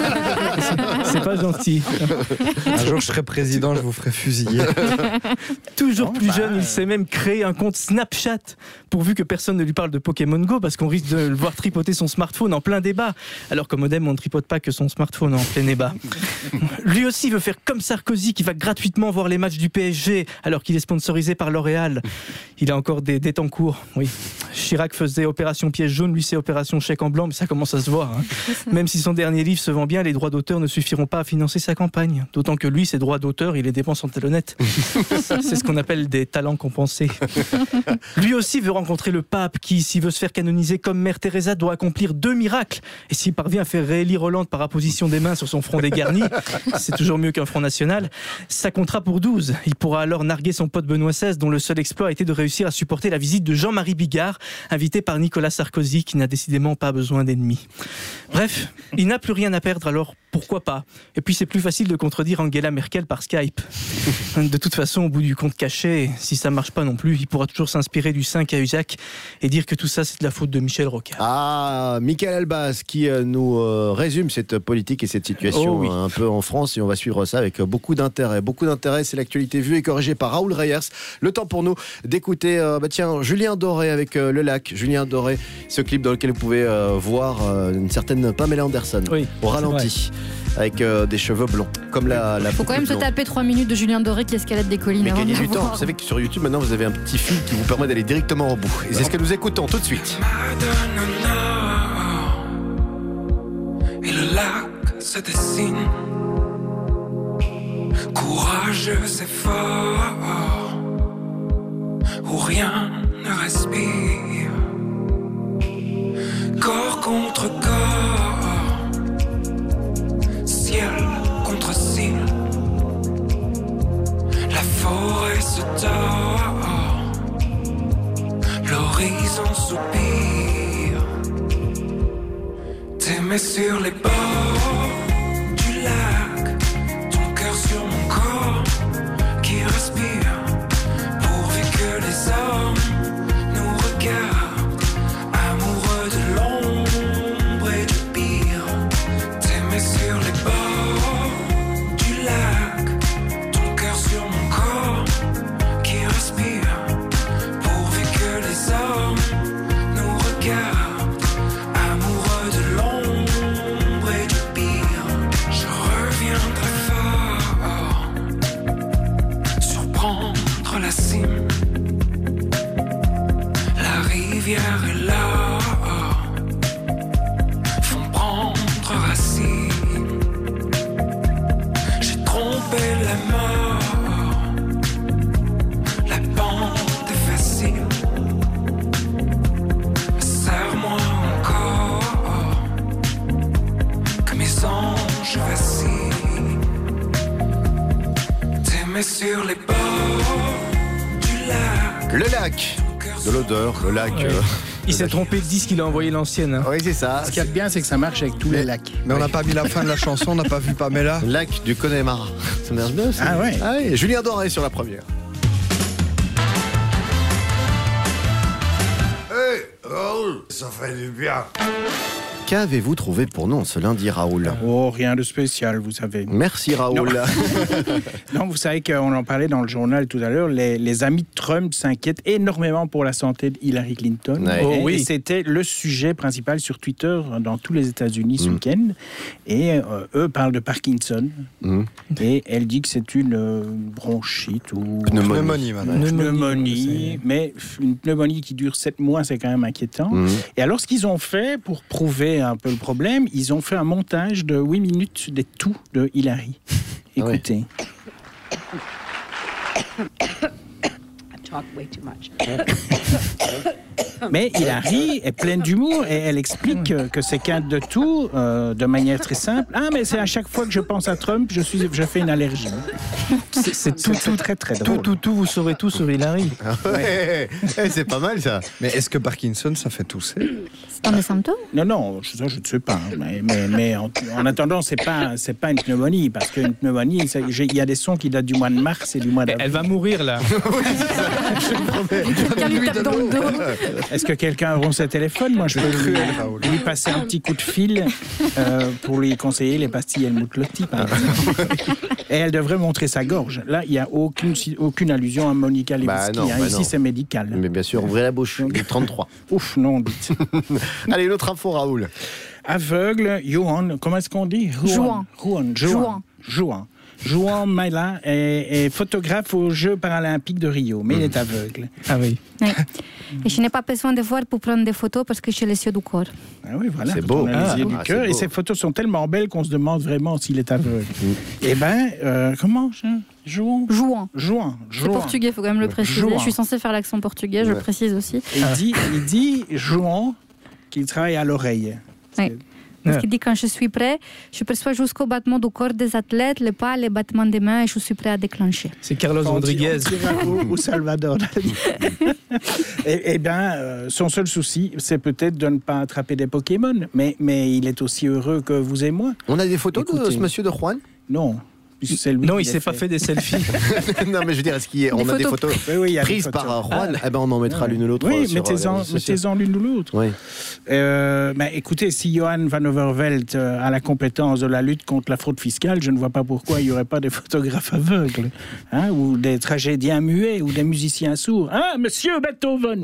c'est, c'est pas gentil. Un jour, je serai président, je vous ferai fusiller. Toujours oh, plus bah... jeune, il s'est même créé un compte Snapchat, pourvu que personne ne lui parle de Pokémon Go, parce qu'on risque de le voir tripoter son smartphone en plein débat. Alors qu'au modem, on ne tripote pas que son smartphone en plein débat. Lui aussi veut faire comme Sarkozy qui va gratuitement voir les matchs du P S G alors qu'il est sponsorisé par L'Oréal. Il a encore des dettes en cours. Oui. Chirac faisait opération piège jaune, lui c'est opération chèque en blanc, mais ça commence à se voir. Hein. Même si son dernier livre se vend bien, les droits d'auteur ne suffiront pas à financer sa campagne. D'autant que lui, ses droits d'auteur, il les dépense en talonnette. Ça, c'est ce qu'on appelle des talents compensés. Lui aussi veut rencontrer le pape qui, s'il veut se faire canoniser comme Mère Teresa, doit accomplir deux miracles. Et s'il parvient à faire réélire Hollande par apposition des mains sur son front dégarni, c'est toujours mieux qu'un front national, ça comptera pour douze. Il pourra alors narguer son pote Benoît seize, dont le seul exploit a été de réussir à supporter la visite de Jean-Marie Bigard, invité par Nicolas Sarkozy, qui n'a décidément pas besoin d'ennemis. Bref, il n'a plus rien à perdre, alors pourquoi pas? Et puis c'est plus facile de contredire Angela Merkel par Skype. De toute façon, au bout du compte caché, si ça marche pas non plus, il pourra toujours s'inspirer du cinq Cahuzac et dire que tout ça c'est de la faute de Michel Rocard. Ah, Mickaël Elbaz qui euh, nous euh, résume cette politique et cette situation oh, oui. euh, un peu en France, et on va suivre ça avec beaucoup d'intérêt. Beaucoup d'intérêt, c'est l'actualité vue et corrigée par Raoul Reyers. Le temps pour nous d'écouter euh, bah tiens, Julien Doré avec euh, Le Lac. Julien Doré, ce clip dans lequel vous pouvez euh, voir euh, une certaine Pamela Anderson oui, au ralenti. Avec euh, des cheveux blonds, comme la, la faut quand même blonde. Se taper trois minutes de Julien Doré qui escalade des collines. Mais gagner du temps. Vous savez que sur YouTube maintenant vous avez un petit fil qui vous permet d'aller directement au bout. Et c'est ce que nous écoutons tout de suite. Et le lac se dessine, courageux et fort, où rien ne respire, corps contre corps, ciel contre ciel, la forêt se tord, l'horizon soupire, t'aimer sur les bords lac, ton cœur sur mon corps qui respire, pourvu que les hommes nous regardent, amoureux de l'ombre et du pire, t'aimer sur les bords du lac, ton cœur sur mon corps qui respire, pourvu que les hommes nous regardent, amoureux de l'ombre et du pire, je reviens très fort, surprendre la cime, la rivière est là, font prendre racine, j'ai trompé la mort, la pente est facile, serre-moi encore, que mes anges vacillent, t'aimer sur les bords du lac. Le lac, de l'odeur, le lac. Ouais. euh, Il s'est trompé de disque, il a envoyé l'ancienne. Hein. Oui, c'est ça. Ce qu'il y a de bien, c'est que ça marche avec tous les lacs. Mais on n'a pas mis la fin de la chanson, on n'a pas vu Pamela. Lac du Connemara. Ça marche bien aussi. Ah ouais. Ah oui. Julien Doré sur la première. Hey, Raoul, ça fait du bien. Qu'avez-vous trouvé pour nous ce lundi, Raoul? Oh, rien de spécial, vous savez. Merci, Raoul. Non, non vous savez qu'on en parlait dans le journal tout à l'heure, les, les amis de Trump s'inquiètent énormément pour la santé de Hillary Clinton. Ouais. Oh, Et oui. C'était le sujet principal sur Twitter dans tous les États-Unis ce Mm. week-end. Et euh, eux parlent de Parkinson. Mm. Et elle dit que c'est une euh, bronchite ou... Pneumonie. Pneumonie, madame. Une Pneumonie, pneumonie, mais une pneumonie qui dure sept mois, c'est quand même inquiétant. Mm. Et alors, ce qu'ils ont fait pour prouver un peu le problème, ils ont fait un montage de huit minutes des toux de Hillary. Écoutez. Mais Hillary est pleine d'humour et elle explique que, que c'est qu'un de tout euh, de manière très simple. Ah, mais c'est à chaque fois que je pense à Trump, je, suis, je fais une allergie. C'est, c'est tout, C'est tout, très très tout, drôle. tout, tout, vous saurez tout sur Hillary. Ouais. Eh, c'est pas mal ça. Mais est-ce que Parkinson, ça fait tousser? C'est un des symptômes? Non, non, ça je ne sais pas. hein. Mais, mais, mais en, en attendant, c'est pas, c'est pas une pneumonie, parce qu'une pneumonie, c'est- j'ai- il y a des sons qui datent du mois de mars et du mois d'avril. Elle va mourir là. Quelqu'un lui tape dans le dos. Est-ce que quelqu'un aura ses téléphones? Moi, je peux lui, lui passer un petit coup de fil euh, pour lui conseiller les pastilles Helmut Lotti, par exemple. Et elle devrait montrer sa gorge. Là, il n'y a aucune, aucune allusion à Monica Lewinsky. Bah non, hein. bah Ici, non. c'est médical. Mais bien sûr, ouvrez la bouche. Il est trente-trois. Ouf, non, dites. Allez, une autre info, Raoul. Aveugle, Johan, comment est-ce qu'on dit? Juan. Juan. Juan. Juan. Juan Maila est, est photographe aux Jeux paralympiques de Rio, mais il est aveugle. Ah oui. Oui. Et je n'ai pas besoin de voir pour prendre des photos parce que j'ai les yeux du corps. Ah oui, voilà. C'est beau. On a les yeux Ah, du c'est cœur, et beau. ces photos sont tellement belles qu'on se demande vraiment s'il est aveugle. Eh ben, euh, comment ça? Juan. Juan. Juan. C'est portugais, il faut quand même le préciser. Juan. Je suis censée faire l'accent portugais, je Ouais. le précise aussi. Et il dit, il dit Juan qu'il travaille à l'oreille. Oui. Parce qu'il dit quand je suis prêt, je perçois jusqu'au battement du corps des athlètes, les pas, les battements des mains et je suis prêt à déclencher. C'est Carlos On dit- Rodriguez. on dira au, au Salvador. Eh eh bien, euh, son seul souci, c'est peut-être de ne pas attraper des Pokémon. Mais, mais il est aussi heureux que vous et moi. On a des photos de Écoutez. ce monsieur de Juan? Non. puisque c'est lui Non, qui il les s'est pas fait des selfies. Non, mais je veux dire, est-ce qu'il y a- on Des a des photos. photos Oui, oui, il y a des prises photos. par euh, Juan? Ah. Eh ben, on en mettra Ouais. l'une ou l'autre. Oui, euh, sur, euh, mettez-en, les réseaux sociaux. mettez-en l'une ou l'autre. Oui. Euh, bah, écoutez, si Johan Van Overveld euh, a la compétence de la lutte contre la fraude fiscale, je ne vois pas pourquoi il n'y aurait pas des photographes aveugles, hein, ou des tragédiens muets, ou des musiciens sourds. Ah, monsieur Beethoven.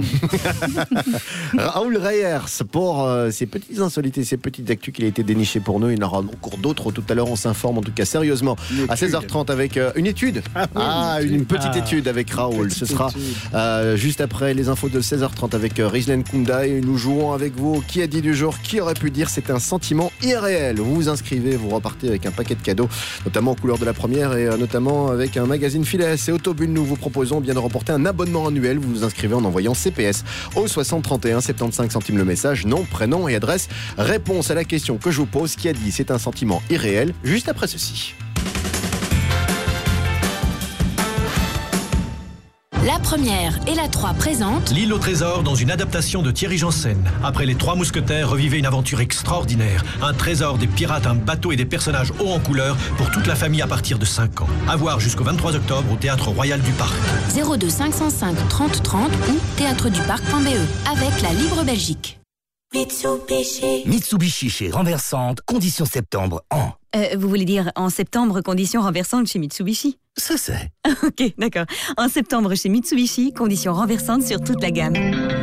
Raoul Reyers, pour euh, ces petites insolités, ces petites actus qu'il a été déniché pour nous. Il y en aura encore d'autres tout à l'heure. On s'informe, en tout cas sérieusement, à seize heures trente avec euh, une étude. Ah, oui, Ah, une une étude. petite Ah. étude avec Raoul. Petite Ce sera étude. euh, juste après les infos de seize heures trente avec euh, Rizlen Kunda. Et nous jouons avec vous. Qui a dit du jour? Qui aurait pu dire c'est un sentiment irréel? Vous vous inscrivez, vous repartez avec un paquet de cadeaux, notamment en couleur de la première et euh, notamment avec un magazine Filet. Et Autobulle, nous vous proposons bien de remporter un abonnement annuel. Vous vous inscrivez en envoyant C P S au soixante trente et un, soixante-quinze centimes le message, nom, prénom et adresse. Réponse à la question que je vous pose, qui a dit c'est un sentiment irréel, juste après ceci. La première et la trois présentent L'île au trésor dans une adaptation de Thierry Janssen. Après les trois mousquetaires, revivez une aventure extraordinaire. Un trésor, des pirates, un bateau et des personnages hauts en couleur pour toute la famille à partir de cinq ans. À voir jusqu'au vingt-trois octobre au Théâtre Royal du Parc. zéro deux cinq cent cinq trente trente ou théâtre du parc point b e avec la Libre Belgique. Mitsubishi. Mitsubishi chez Renversante, condition septembre en. Euh, vous voulez dire en septembre, conditions renversantes chez Mitsubishi? Ça c'est. Ok, d'accord. En septembre chez Mitsubishi, conditions renversantes sur toute la gamme.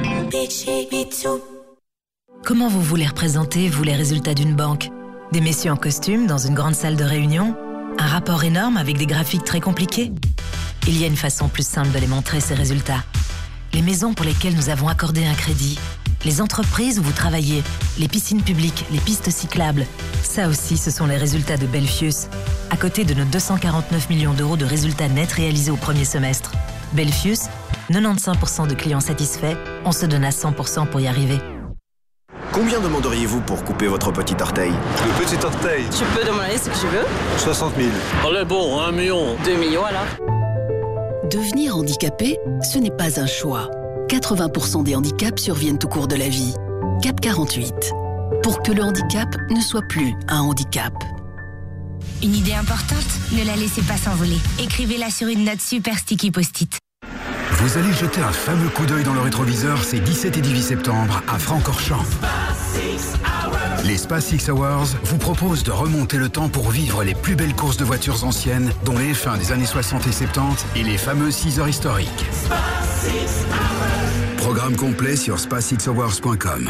Comment vous voulez représenter, vous, les résultats d'une banque? Des messieurs en costume dans une grande salle de réunion? Un rapport énorme avec des graphiques très compliqués? Il y a une façon plus simple de les montrer, ces résultats. Les maisons pour lesquelles nous avons accordé un crédit, les entreprises où vous travaillez, les piscines publiques, les pistes cyclables. Ça aussi, ce sont les résultats de Belfius. À côté de nos deux cent quarante-neuf millions d'euros de résultats nets réalisés au premier semestre. Belfius, quatre-vingt-quinze pour cent de clients satisfaits, on se donne à cent pour cent pour y arriver. Combien demanderiez-vous pour couper votre petit orteil? Le petit orteil. Tu peux demander ce que je veux. soixante mille. Allez bon, un million. Deux millions alors. Devenir handicapé, ce n'est pas un choix. quatre-vingts pour cent des handicaps surviennent au cours de la vie. Cap quarante-huit. Pour que le handicap ne soit plus un handicap. Une idée importante, ne la laissez pas s'envoler. Écrivez-la sur une note super sticky post-it. Vous allez jeter un fameux coup d'œil dans le rétroviseur ces dix-sept et dix-huit septembre à Francorchamps. Les Spa Six Hours vous proposent de remonter le temps pour vivre les plus belles courses de voitures anciennes, dont les F un des années soixante et soixante-dix et les fameuses six heures historiques. Programme complet sur spa six hours point com.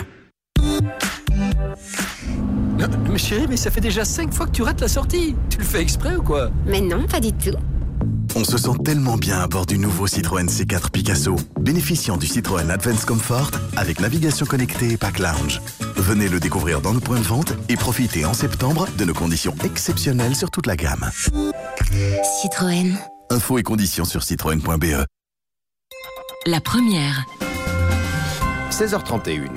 Mais chérie, mais ça fait déjà cinq fois que tu rates la sortie. Tu le fais exprès ou quoi? Mais non, pas du tout. On se sent tellement bien à bord du nouveau Citroën C quatre Picasso, bénéficiant du Citroën Advance Comfort avec navigation connectée et pack lounge. Venez le découvrir dans nos points de vente et profitez en septembre de nos conditions exceptionnelles sur toute la gamme. Citroën. Infos et conditions sur citroën point b e. La première. seize heures trente et une.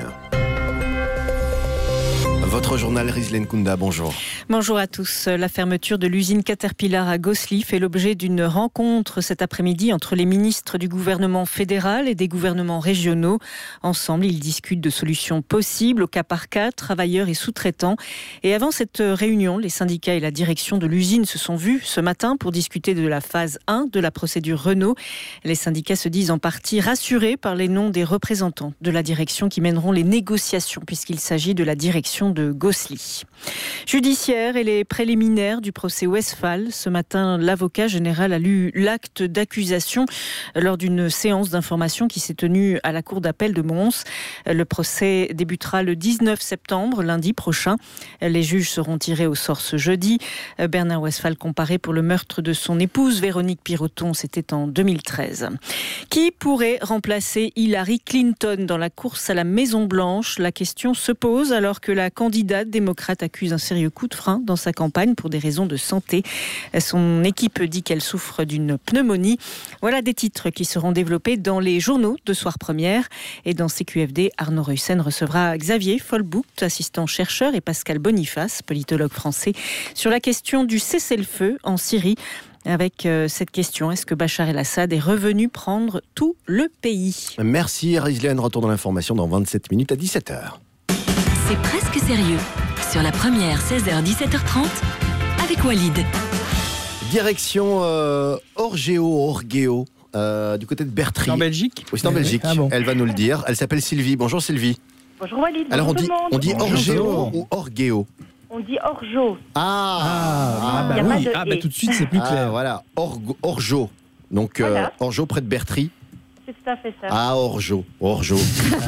Votre journal Rizlen Kunda, bonjour. Bonjour à tous. La fermeture de l'usine Caterpillar à Gosselies fait l'objet d'une rencontre cet après-midi entre les ministres du gouvernement fédéral et des gouvernements régionaux. Ensemble, ils discutent de solutions possibles au cas par cas, travailleurs et sous-traitants. Et avant cette réunion, les syndicats et la direction de l'usine se sont vus ce matin pour discuter de la phase un de la procédure Renault. Les syndicats se disent en partie rassurés par les noms des représentants de la direction qui mèneront les négociations puisqu'il s'agit de la direction de Gosselies. Judiciaire et les préliminaires du procès Westphal. Ce matin, l'avocat général a lu l'acte d'accusation lors d'une séance d'information qui s'est tenue à la cour d'appel de Mons. Le procès débutera le dix-neuf septembre, lundi prochain. Les juges seront tirés au sort ce jeudi. Bernard Westphal comparé pour le meurtre de son épouse Véronique Piroton, c'était en deux mille treize. Qui pourrait remplacer Hillary Clinton dans la course à la Maison-Blanche? La question se pose alors que la candidate démocrate accuse un sérieux coup de frein dans sa campagne pour des raisons de santé. Son équipe dit qu'elle souffre d'une pneumonie. Voilà des titres qui seront développés dans les journaux de Soir Première. Et dans C Q F D, Arnaud Ruyssen recevra Xavier Folbout, assistant chercheur, et Pascal Boniface, politologue français, sur la question du cessez-le-feu en Syrie. Avec cette question, est-ce que Bachar el-Assad est revenu prendre tout le pays? Merci Rizlen, retour dans l'information dans vingt-sept minutes à dix-sept heures. C'est presque sérieux. Sur la première, seize heures dix-sept heures trente, avec Walid. Direction euh, Orgeo, Orgeo, euh, du côté de Bertry. En Belgique? Oui, c'est en Belgique. Ah bon. Elle va nous le dire. Elle s'appelle Sylvie. Bonjour Sylvie. Bonjour Walid. Alors on bonjour dit, tout le monde. on dit Orgeo Bonjour. ou Orgeo? On dit Orjo. Ah, Ah, Il y bah a oui. pas de Ah, bah et. tout de suite, c'est plus Ah, clair. voilà, Orgo- Orgeau. Donc euh, Voilà. Orgeau près de Bertry. C'est tout à fait ça. Ah, Orgeau, Orgeau.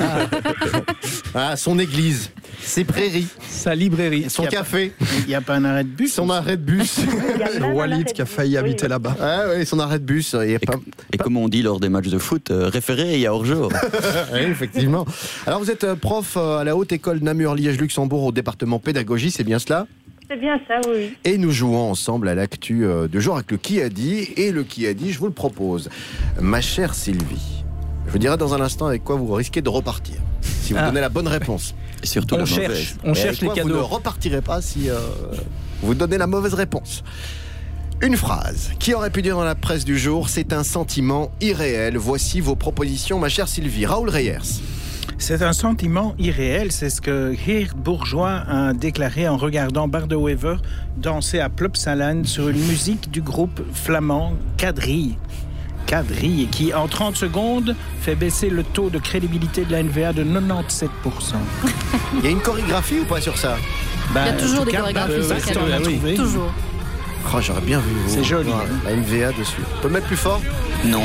Ah, son église, ses prairies, Sa librairie. son Il y a café, pas- Il n'y a pas un arrêt de bus? son arrêt de bus. Il y a même un Walid arrêt qui a de- failli oui, habiter oui. là-bas. Ah oui, son arrêt de bus. Il y a Et, pas... et comme on dit lors des matchs de foot, euh, référé, il y a hors-jeu. Oui, effectivement. Alors vous êtes euh, prof euh, à la Haute École Namur-Liège-Luxembourg au département pédagogie, c'est bien cela? C'est bien ça, oui. Et nous jouons ensemble à l'actu euh, du jour avec le qui a dit. Et le qui a dit, je vous le propose. Ma chère Sylvie, je vous dirai dans un instant avec quoi vous risquez de repartir. Si vous Ah. donnez la bonne réponse. Et surtout On la cherche, mauvaise. on Et cherche avec les quoi cadeaux. Vous ne repartirez pas si euh, vous donnez la mauvaise réponse. Une phrase qui aurait pu dire dans la presse du jour, c'est un sentiment irréel. Voici vos propositions, ma chère Sylvie. Raoul Reyers. C'est un sentiment irréel, c'est ce que Geert Bourgeois a déclaré en regardant Bart de Wever danser à Plopsaland sur une musique du groupe flamand Quadrille. Quadrille, qui en trente secondes fait baisser le taux de crédibilité de la N V A de quatre-vingt-dix-sept pour cent. Il y a une chorégraphie ou pas sur ça? bah, Il y a toujours des cas, chorégraphies, bah, c'est ça. Oui. Toujours. Oh, j'aurais bien vu vous. C'est joli. La N V A dessus. On peut le mettre plus fort? Non.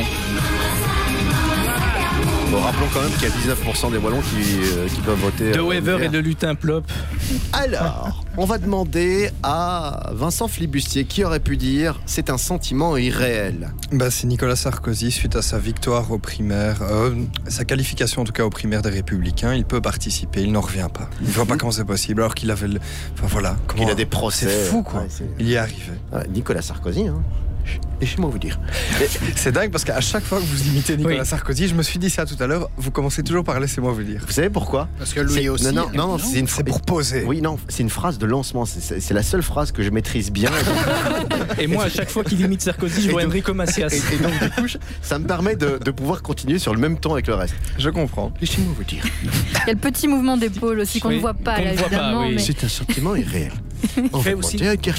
Bon, rappelons quand même qu'il y a dix-neuf pour cent des Wallons qui, euh, qui peuvent voter. De Wever et de Lutin Plop. Alors, on va demander à Vincent Flibustier qui aurait pu dire c'est un sentiment irréel. Bah, c'est Nicolas Sarkozy suite à sa victoire aux primaires, euh, sa qualification en tout cas aux primaires des Républicains. Il peut participer, il n'en revient pas. Il ne voit pas comment c'est possible alors qu'il avait le. Enfin voilà. Comment... Il a des procès. C'est fou quoi. Ouais, c'est... Il y est arrivé. Ouais, Nicolas Sarkozy, hein. Laissez-moi vous dire. C'est dingue parce qu'à chaque fois que vous imitez Nicolas oui. Sarkozy, je me suis dit ça tout à l'heure, vous commencez toujours par laissez-moi vous dire. Vous savez pourquoi? Parce que lui c'est... aussi. Non, non, non, non c'est, une... c'est pour poser. Oui, non, c'est une phrase de lancement. C'est, c'est la seule phrase que je maîtrise bien. Et moi, à chaque fois qu'il imite Sarkozy, je vois Enrico Macias. Et, et donc, du coup, ça me permet de, de pouvoir continuer sur le même ton avec le reste. Je comprends. Laissez-moi vous dire. Il y a le petit mouvement d'épaule aussi qu'on oui, ne voit pas, là, évidemment. Pas, oui. mais... C'est un sentiment irréel. On fait aussi.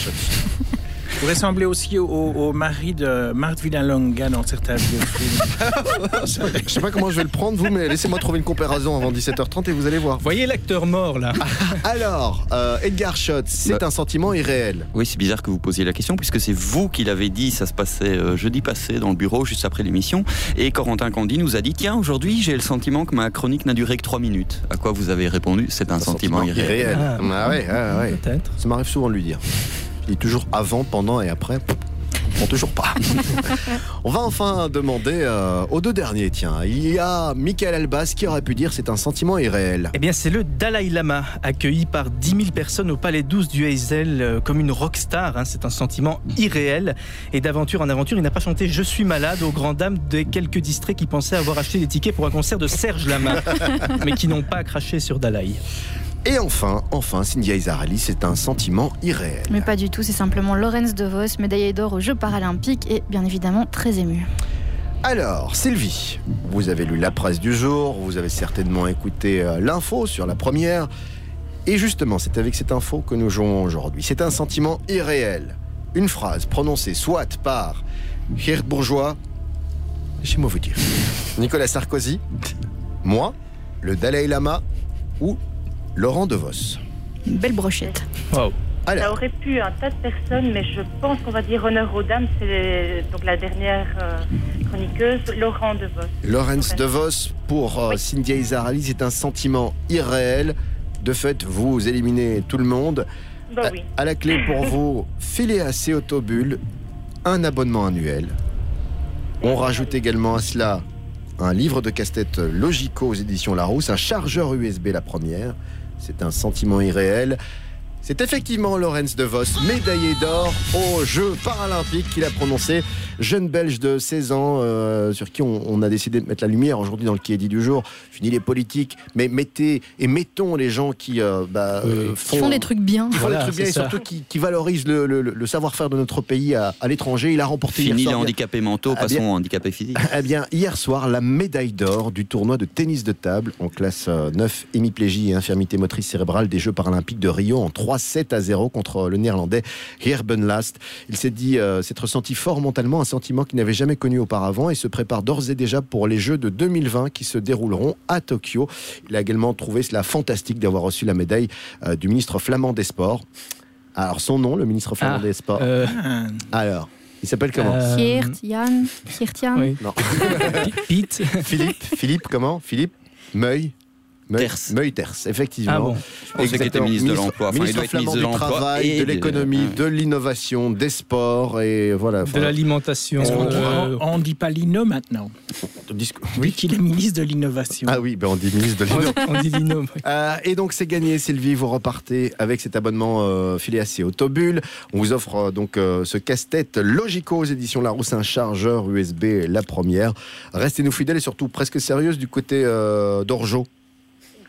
Vous ressemblez aussi au, au mari de Mart Villalonga dans certains vieux films. Je sais pas comment je vais le prendre, vous, mais laissez-moi trouver une comparaison avant dix-sept heures trente et vous allez voir. Voyez l'acteur mort, là. Alors, euh, Edgar Schott, c'est bah, un sentiment irréel. Oui, c'est bizarre que vous posiez la question, puisque c'est vous qui l'avez dit, ça se passait euh, jeudi passé dans le bureau, juste après l'émission, et Corentin Candy nous a dit, tiens, aujourd'hui, j'ai le sentiment que ma chronique n'a duré que trois minutes. À quoi vous avez répondu, c'est un, un sentiment, sentiment irréel. irréel. Ah, ah ouais, ah, ouais. Peut-être. Ça m'arrive souvent de lui dire. Il est toujours avant, pendant et après. Bon, toujours pas. On va enfin demander euh, aux deux derniers, tiens. Il y a Michael Albas qui aurait pu dire c'est un sentiment irréel. Eh bien, c'est le Dalai Lama, accueilli par dix mille personnes au Palais douze du Heysel euh, comme une rockstar. Hein, c'est un sentiment irréel. Et d'aventure en aventure, il n'a pas chanté « Je suis malade » aux grandes dames des quelques distraits qui pensaient avoir acheté des tickets pour un concert de Serge Lama, mais qui n'ont pas craché sur Dalai. Et enfin, enfin, Cynthia Izarali, c'est un sentiment irréel. Mais pas du tout, c'est simplement Laurence DeVos, médaillée d'or aux Jeux Paralympiques et bien évidemment très émue. Alors, Sylvie, vous avez lu la presse du jour, vous avez certainement écouté euh, l'info sur la première. Et justement, c'est avec cette info que nous jouons aujourd'hui. C'est un sentiment irréel. Une phrase prononcée soit par Geert Bourgeois, laissez-moi vous dire, Nicolas Sarkozy, moi, le Dalai Lama ou Laurent DeVos. Une belle brochette. Wow. Alors. Ça aurait pu un tas de personnes, mais je pense qu'on va dire honneur aux dames. C'est donc la dernière euh, chroniqueuse, Laurent DeVos. Laurence DeVos pour euh, oui. Cynthia Izarali, c'est un sentiment irréel. De fait, vous éliminez tout le monde. Bah oui. À, à la clé pour vous, Phileas et Autobulle, un abonnement annuel. On rajoute également à cela un livre de casse-tête Logico aux éditions Larousse, un chargeur U S B la première. C'est un sentiment irréel. C'est effectivement Laurence DeVos, médaillée d'or aux Jeux Paralympiques, qu'il a prononcé, jeune Belge de seize ans, euh, sur qui on, on a décidé de mettre la lumière aujourd'hui dans le Qui-est-dit du jour. Fini les politiques, mais mettez et mettons les gens qui, euh, bah, oui. font, font des trucs bien. Qui font voilà, des trucs bien et ça. Surtout qui, qui valorisent le, le, le savoir-faire de notre pays à, à l'étranger. Il a remporté Fini hier soir, les handicapés mentaux, passons aux handicapés physiques. Eh bien, hier soir, la médaille d'or du tournoi de tennis de table en classe euh, neuf, hémiplégie et infirmité motrice cérébrale des Jeux Paralympiques de Rio en trois sept à zéro contre le néerlandais Gerben Last. Il s'est dit euh, s'être ressenti fort mentalement, un sentiment qu'il n'avait jamais connu auparavant et se prépare d'ores et déjà pour les Jeux de deux mille vingt qui se dérouleront à Tokyo. Il a également trouvé cela fantastique d'avoir reçu la médaille euh, du ministre flamand des Sports. Alors son nom, le ministre flamand ah, des Sports. Euh... Alors, il s'appelle comment euh... Geert, Jan, Geert Jan. Oui. Non. Pete. Philippe, Philippe comment Philippe Meuil. Meuters, effectivement. Ah bon. Je pensais qu'il était ministre de l'Emploi. Enfin, ministre flamand du Travail, et de l'économie, de l'innovation, des sports et voilà. De l'alimentation. Euh... On ne dit pas l'I N O maintenant. Oui, qu'il est ministre de l'innovation. Ah oui, ben on dit ministre de l'I N O. On dit l'I N O. Oui. Euh, et donc c'est gagné, Sylvie. Vous repartez avec cet abonnement euh, Phileas et Autobulle. On vous offre euh, donc euh, ce casse-tête Logico aux éditions Larousse, un chargeur U S B la première. Restez-nous fidèles et surtout presque sérieuse du côté euh, d'Orgeau.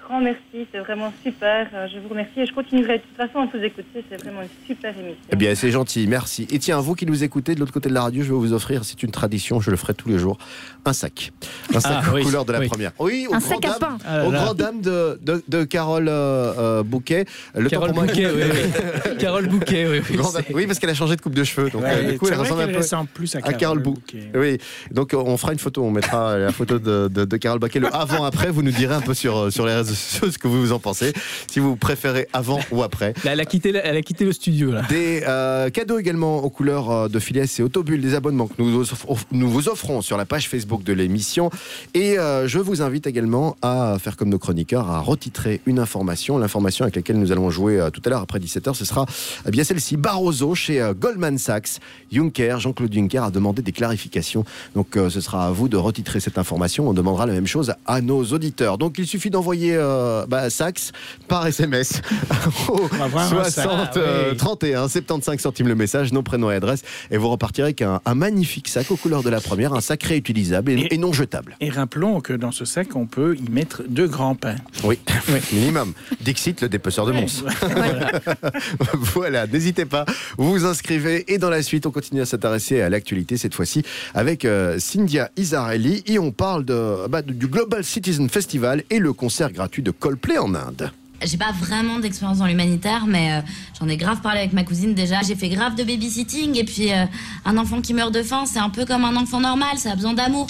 grand merci, c'est vraiment super. Euh, je vous remercie et je continuerai de toute façon à vous écouter. C'est vraiment une super émission. Eh bien, c'est gentil, merci. Et tiens, vous qui nous écoutez de l'autre côté de la radio, je vais vous offrir, c'est une tradition, je le ferai tous les jours, un sac. Un sac ah, aux oui, couleurs de la oui. première. Oui, un aux sac à pain. Aux grandes dames de, de, de Carole euh, euh, Bouquet. Le Carole temps pour Bouquet, moi... oui, oui. Carole Bouquet, oui. Oui, Grande... oui, parce qu'elle a changé de coupe de cheveux. Donc, ouais, euh, du coup, elle ressemble un peu ressemble plus à à Carole, Carole Bouquet. Oui, donc on fera une photo, on mettra la photo de, de, de Carole Bouquet. Le avant-après, vous nous direz un peu sur, sur les réseaux sociaux ce que vous en pensez, si vous préférez avant ou après. Là, elle, a quitté, elle a quitté le studio. Là. Des euh, cadeaux également aux couleurs de Philips et Autobulle, des abonnements que nous, nous vous offrons sur la page Facebook de l'émission. Et euh, je vous invite également à faire comme nos chroniqueurs, à retitrer une information. L'information avec laquelle nous allons jouer euh, tout à l'heure après dix-sept heures, ce sera eh bien celle-ci. Barroso chez euh, Goldman Sachs. Juncker, Jean-Claude Juncker a demandé des clarifications. Donc euh, ce sera à vous de retitrer cette information. On demandera la même chose à nos auditeurs. Donc il suffit d'envoyer euh, bah, Sachs par S M S au soixante trente et un soixante-quinze centimes le message, nom, prénom et adresse, et vous repartirez avec un, un magnifique sac aux couleurs de la première, un sac réutilisable et, et, et non jetable. Et rappelons que dans ce sac, on peut y mettre deux grands pains. Oui, oui. Minimum. Dixit, le dépeceur de Mons. Voilà. Voilà, n'hésitez pas, vous vous inscrivez et dans la suite, on continue à s'intéresser à l'actualité, cette fois-ci avec euh, Cynthia Isarelli, et on parle de, bah, du Global Citizen Festival et le concert gratuit de Coldplay en Inde. J'ai pas vraiment d'expérience dans l'humanitaire, mais euh, j'en ai grave parlé avec ma cousine déjà. J'ai fait grave de babysitting, et puis euh, un enfant qui meurt de faim, c'est un peu comme un enfant normal, ça a besoin d'amour.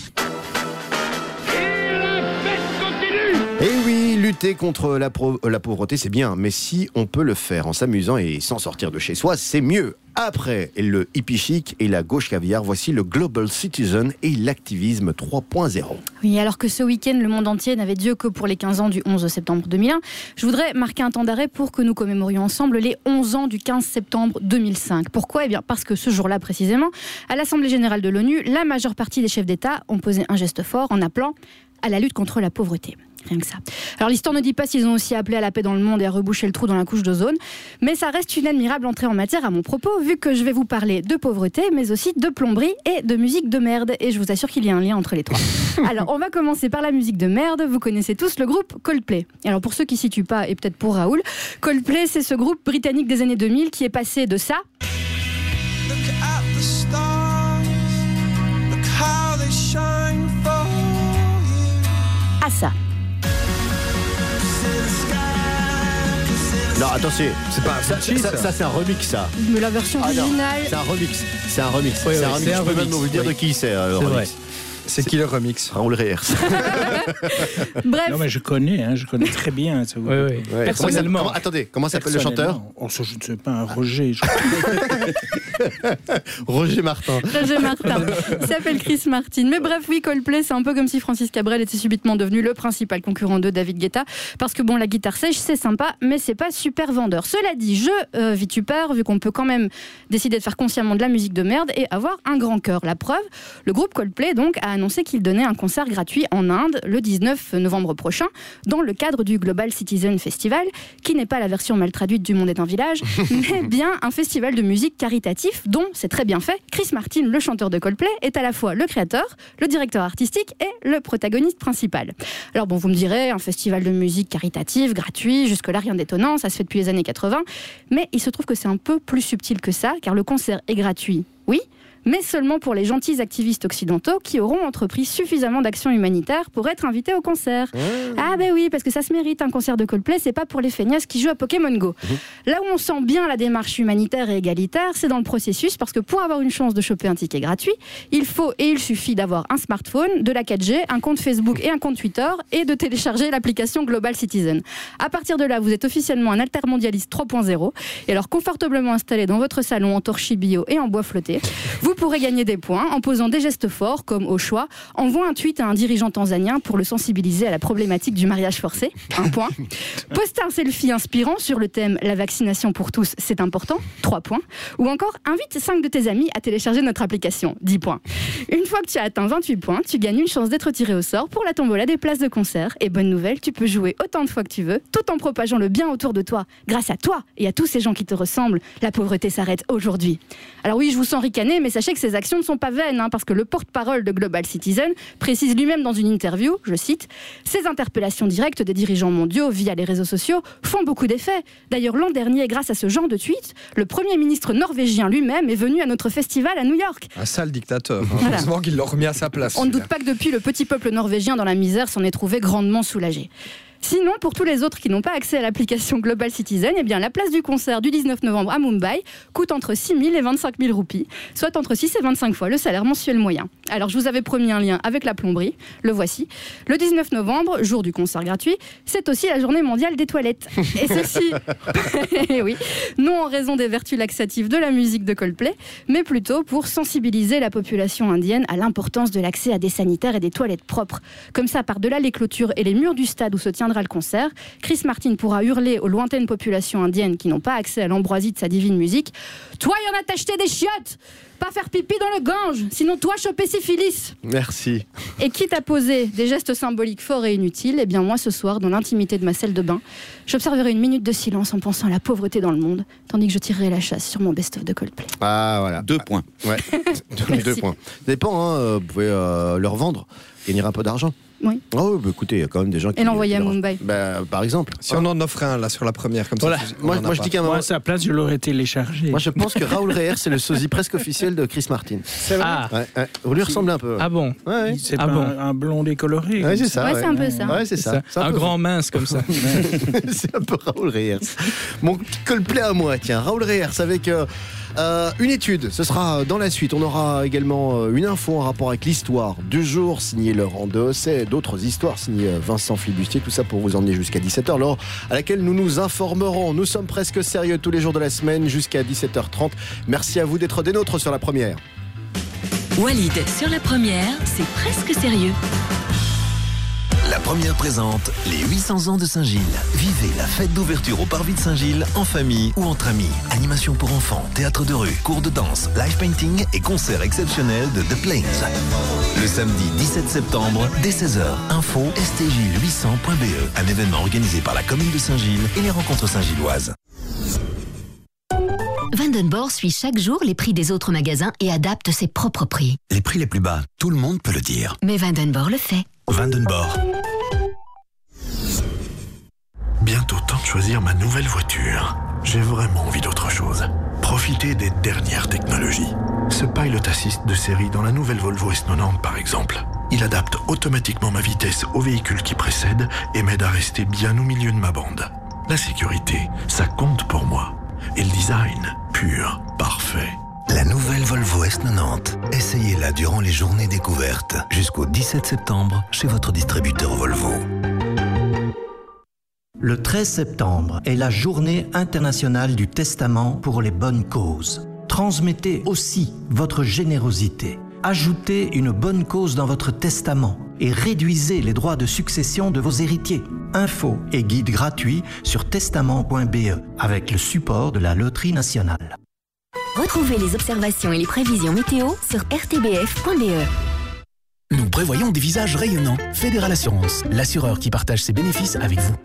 Et oui, lutter contre la, pro- la pauvreté, c'est bien, mais si on peut le faire en s'amusant et sans sortir de chez soi, c'est mieux. Après le hippie chic et la gauche caviar, voici le Global Citizen et l'activisme trois point zéro. Oui, alors que ce week-end, le monde entier n'avait Dieu que pour les quinze ans du onze septembre deux mille un, je voudrais marquer un temps d'arrêt pour que nous commémorions ensemble les onze ans du quinze septembre deux mille cinq. Pourquoi ? Eh bien, parce que ce jour-là précisément, à l'Assemblée générale de l'ONU, la majeure partie des chefs d'État ont posé un geste fort en appelant à la lutte contre la pauvreté. Rien que ça. Alors l'histoire ne dit pas s'ils ont aussi appelé à la paix dans le monde et à reboucher le trou dans la couche d'ozone, mais ça reste une admirable entrée en matière à mon propos, vu que je vais vous parler de pauvreté, mais aussi de plomberie et de musique de merde, et je vous assure qu'il y a un lien entre les trois. Alors on va commencer par la musique de merde. Vous connaissez tous le groupe Coldplay. Alors pour ceux qui ne situent pas, et peut-être pour Raoul, Coldplay, c'est ce groupe britannique des années deux mille qui est passé de ça à ça. Non, attention, c'est pas ça, ça, ça, ça c'est un remix, ça. Mais la version ah, originale. C'est un remix. C'est un remix. Oui, c'est oui, un remix. c'est Je un peux remix. même vous dire Oui. de qui c'est. Euh, le C'est remix. vrai. C'est qui le remix ? Raoul Reyers. Bref. Non, mais je connais, hein, je connais très bien. Ça, oui, oui. Ouais. Personnellement. Comment, attendez, comment s'appelle le chanteur ? Oh, ça, je ne sais pas, un Roger. Je... Roger Martin. Roger Martin. Il s'appelle Chris Martin. Mais bref, oui, Coldplay, c'est un peu comme si Francis Cabrel était subitement devenu le principal concurrent de David Guetta. Parce que bon, la guitare sèche, c'est sympa, mais c'est pas super vendeur. Cela dit, je euh, vitupère, vu qu'on peut quand même décider de faire consciemment de la musique de merde et avoir un grand cœur. La preuve, le groupe Coldplay donc a annoncé qu'il donnait un concert gratuit en Inde le dix-neuf novembre prochain dans le cadre du Global Citizen Festival, qui n'est pas la version mal traduite du Monde est un village, mais bien un festival de musique caritatif dont, c'est très bien fait, Chris Martin, le chanteur de Coldplay, est à la fois le créateur, le directeur artistique et le protagoniste principal. Alors bon, vous me direz, un festival de musique caritative, gratuit, jusque-là rien d'étonnant, ça se fait depuis les années quatre-vingts, mais il se trouve que c'est un peu plus subtil que ça, car le concert est gratuit, oui, mais seulement pour les gentils activistes occidentaux qui auront entrepris suffisamment d'actions humanitaires pour être invités au concert. Mmh. Ah ben oui, parce que ça se mérite, un concert de Coldplay, c'est pas pour les feignasses qui jouent à Pokémon Go. Mmh. Là où on sent bien la démarche humanitaire et égalitaire, c'est dans le processus, parce que pour avoir une chance de choper un ticket gratuit, il faut et il suffit d'avoir un smartphone, de la quatre G, un compte Facebook et un compte Twitter, et de télécharger l'application Global Citizen. À partir de là, vous êtes officiellement un altermondialiste trois point zéro, et alors confortablement installé dans votre salon en torchis bio et en bois flotté, vous pourrez gagner des points en posant des gestes forts, comme au choix, envoie un tweet à un dirigeant tanzanien pour le sensibiliser à la problématique du mariage forcé, un point. Poster un selfie inspirant sur le thème « La vaccination pour tous, c'est important », trois points. Ou encore, invite cinq de tes amis à télécharger notre application, dix points. Une fois que tu as atteint vingt-huit points, tu gagnes une chance d'être tiré au sort pour la tombola des places de concert. Et bonne nouvelle, tu peux jouer autant de fois que tu veux, tout en propageant le bien autour de toi. Grâce à toi et à tous ces gens qui te ressemblent, la pauvreté s'arrête aujourd'hui. Alors oui, je vous sens ricaner, mais sachez sachez que ces actions ne sont pas vaines, hein, parce que le porte-parole de Global Citizen précise lui-même dans une interview, je cite, « Ces interpellations directes des dirigeants mondiaux via les réseaux sociaux font beaucoup d'effet. D'ailleurs, l'an dernier, grâce à ce genre de tweet, le Premier ministre norvégien lui-même est venu à notre festival à New York. » Un sale dictateur. Hein. Voilà. Heureusement qu'il l'a remis à sa place. On ne doute pas que depuis, le petit peuple norvégien dans la misère s'en est trouvé grandement soulagé. Sinon, pour tous les autres qui n'ont pas accès à l'application Global Citizen, eh bien, la place du concert du dix-neuf novembre à Mumbai coûte entre six mille et vingt-cinq mille roupies, soit entre six et vingt-cinq fois le salaire mensuel moyen. Alors, je vous avais promis un lien avec la plomberie, le voici. Le dix-neuf novembre, jour du concert gratuit, c'est aussi la journée mondiale des toilettes. Et ceci, oui, non en raison des vertus laxatives de la musique de Coldplay, mais plutôt pour sensibiliser la population indienne à l'importance de l'accès à des sanitaires et des toilettes propres. Comme ça, par-delà les clôtures et les murs du stade où se tiendra le concert, Chris Martin pourra hurler aux lointaines populations indiennes qui n'ont pas accès à l'ambroisie de sa divine musique « Toi, y en a t'acheter des chiottes, pas faire pipi dans le Gange, sinon toi choper syphilis !» Merci. Et quitte à poser des gestes symboliques forts et inutiles, eh bien moi ce soir, dans l'intimité de ma salle de bain, j'observerai une minute de silence en pensant à la pauvreté dans le monde, tandis que je tirerai la chasse sur mon best-of de Coldplay. Ah voilà. Deux points. Ouais. Deux points. Ça dépend, hein, vous pouvez euh, leur vendre, gagner un peu d'argent. Oui. Oh, bah, écoutez, il y a quand même des gens qui. Et l'envoyer à leur... Mumbai. Bah, par exemple. Si on en offre un là sur la première, comme voilà. ça. Moi, moi je dis qu'à un moment. Moi, à sa place, je l'aurais téléchargé. Moi, je pense que Raoul Reher, c'est le sosie presque officiel de Chris Martin. C'est vrai. Ah. Ouais, ouais. Vous lui ressemblez un peu. Ah bon? Ouais, ouais. C'est ah pas bon. un, un blond décoloré. Ouais, c'est ça. Ouais, ouais. c'est un peu ça. Ouais, c'est ça. C'est un, un peu grand ça. mince comme ça. C'est un peu Raoul Reher. Mon petit Coldplay à moi, tiens, Raoul Reher, avec euh, euh, une étude. Ce sera dans la suite. On aura également euh, une info en rapport avec l'histoire du jour, signée Laurent Dehosset, d'autres histoires signées euh, Vincent Flibustier. Tout ça pour vous emmener jusqu'à dix-sept heures, l'heure à laquelle nous nous informerons. Nous sommes presque sérieux tous les jours de la semaine jusqu'à dix-sept heures trente. Merci à vous d'être des nôtres sur la première. Walid, sur la première, c'est presque sérieux. La première présente les huit cents ans de Saint-Gilles. Vivez la fête d'ouverture au Parvis de Saint-Gilles en famille ou entre amis. Animation pour enfants, théâtre de rue, cours de danse, live painting et concert exceptionnel de The Plains. Le samedi dix-sept septembre, dès seize heures. Info s t gilles huit cents point b e. Un événement organisé par la commune de Saint-Gilles et les rencontres saint-gilloises. Vandenborg suit chaque jour les prix des autres magasins et adapte ses propres prix. Les prix les plus bas, tout le monde peut le dire. Mais Vandenborg le fait. Vandenborg. Bientôt temps de choisir ma nouvelle voiture. J'ai vraiment envie d'autre chose. Profiter des dernières technologies. Ce Pilot Assist de série dans la nouvelle Volvo S quatre-vingt-dix par exemple. Il adapte automatiquement ma vitesse au véhicule qui précède et m'aide à rester bien au milieu de ma bande. La sécurité, ça compte pour moi. Et le design, pur, parfait. La nouvelle Volvo S quatre-vingt-dix. Essayez-la durant les journées découvertes jusqu'au dix-sept septembre chez votre distributeur Volvo. Le treize septembre est la journée internationale du testament pour les bonnes causes. Transmettez aussi votre générosité. Ajoutez une bonne cause dans votre testament et réduisez les droits de succession de vos héritiers. Infos et guides gratuits sur testament point b e avec le support de la Loterie nationale. Retrouvez les observations et les prévisions météo sur r t b f point b e. Nous prévoyons des visages rayonnants. Fédéral Assurance, l'assureur qui partage ses bénéfices avec vous.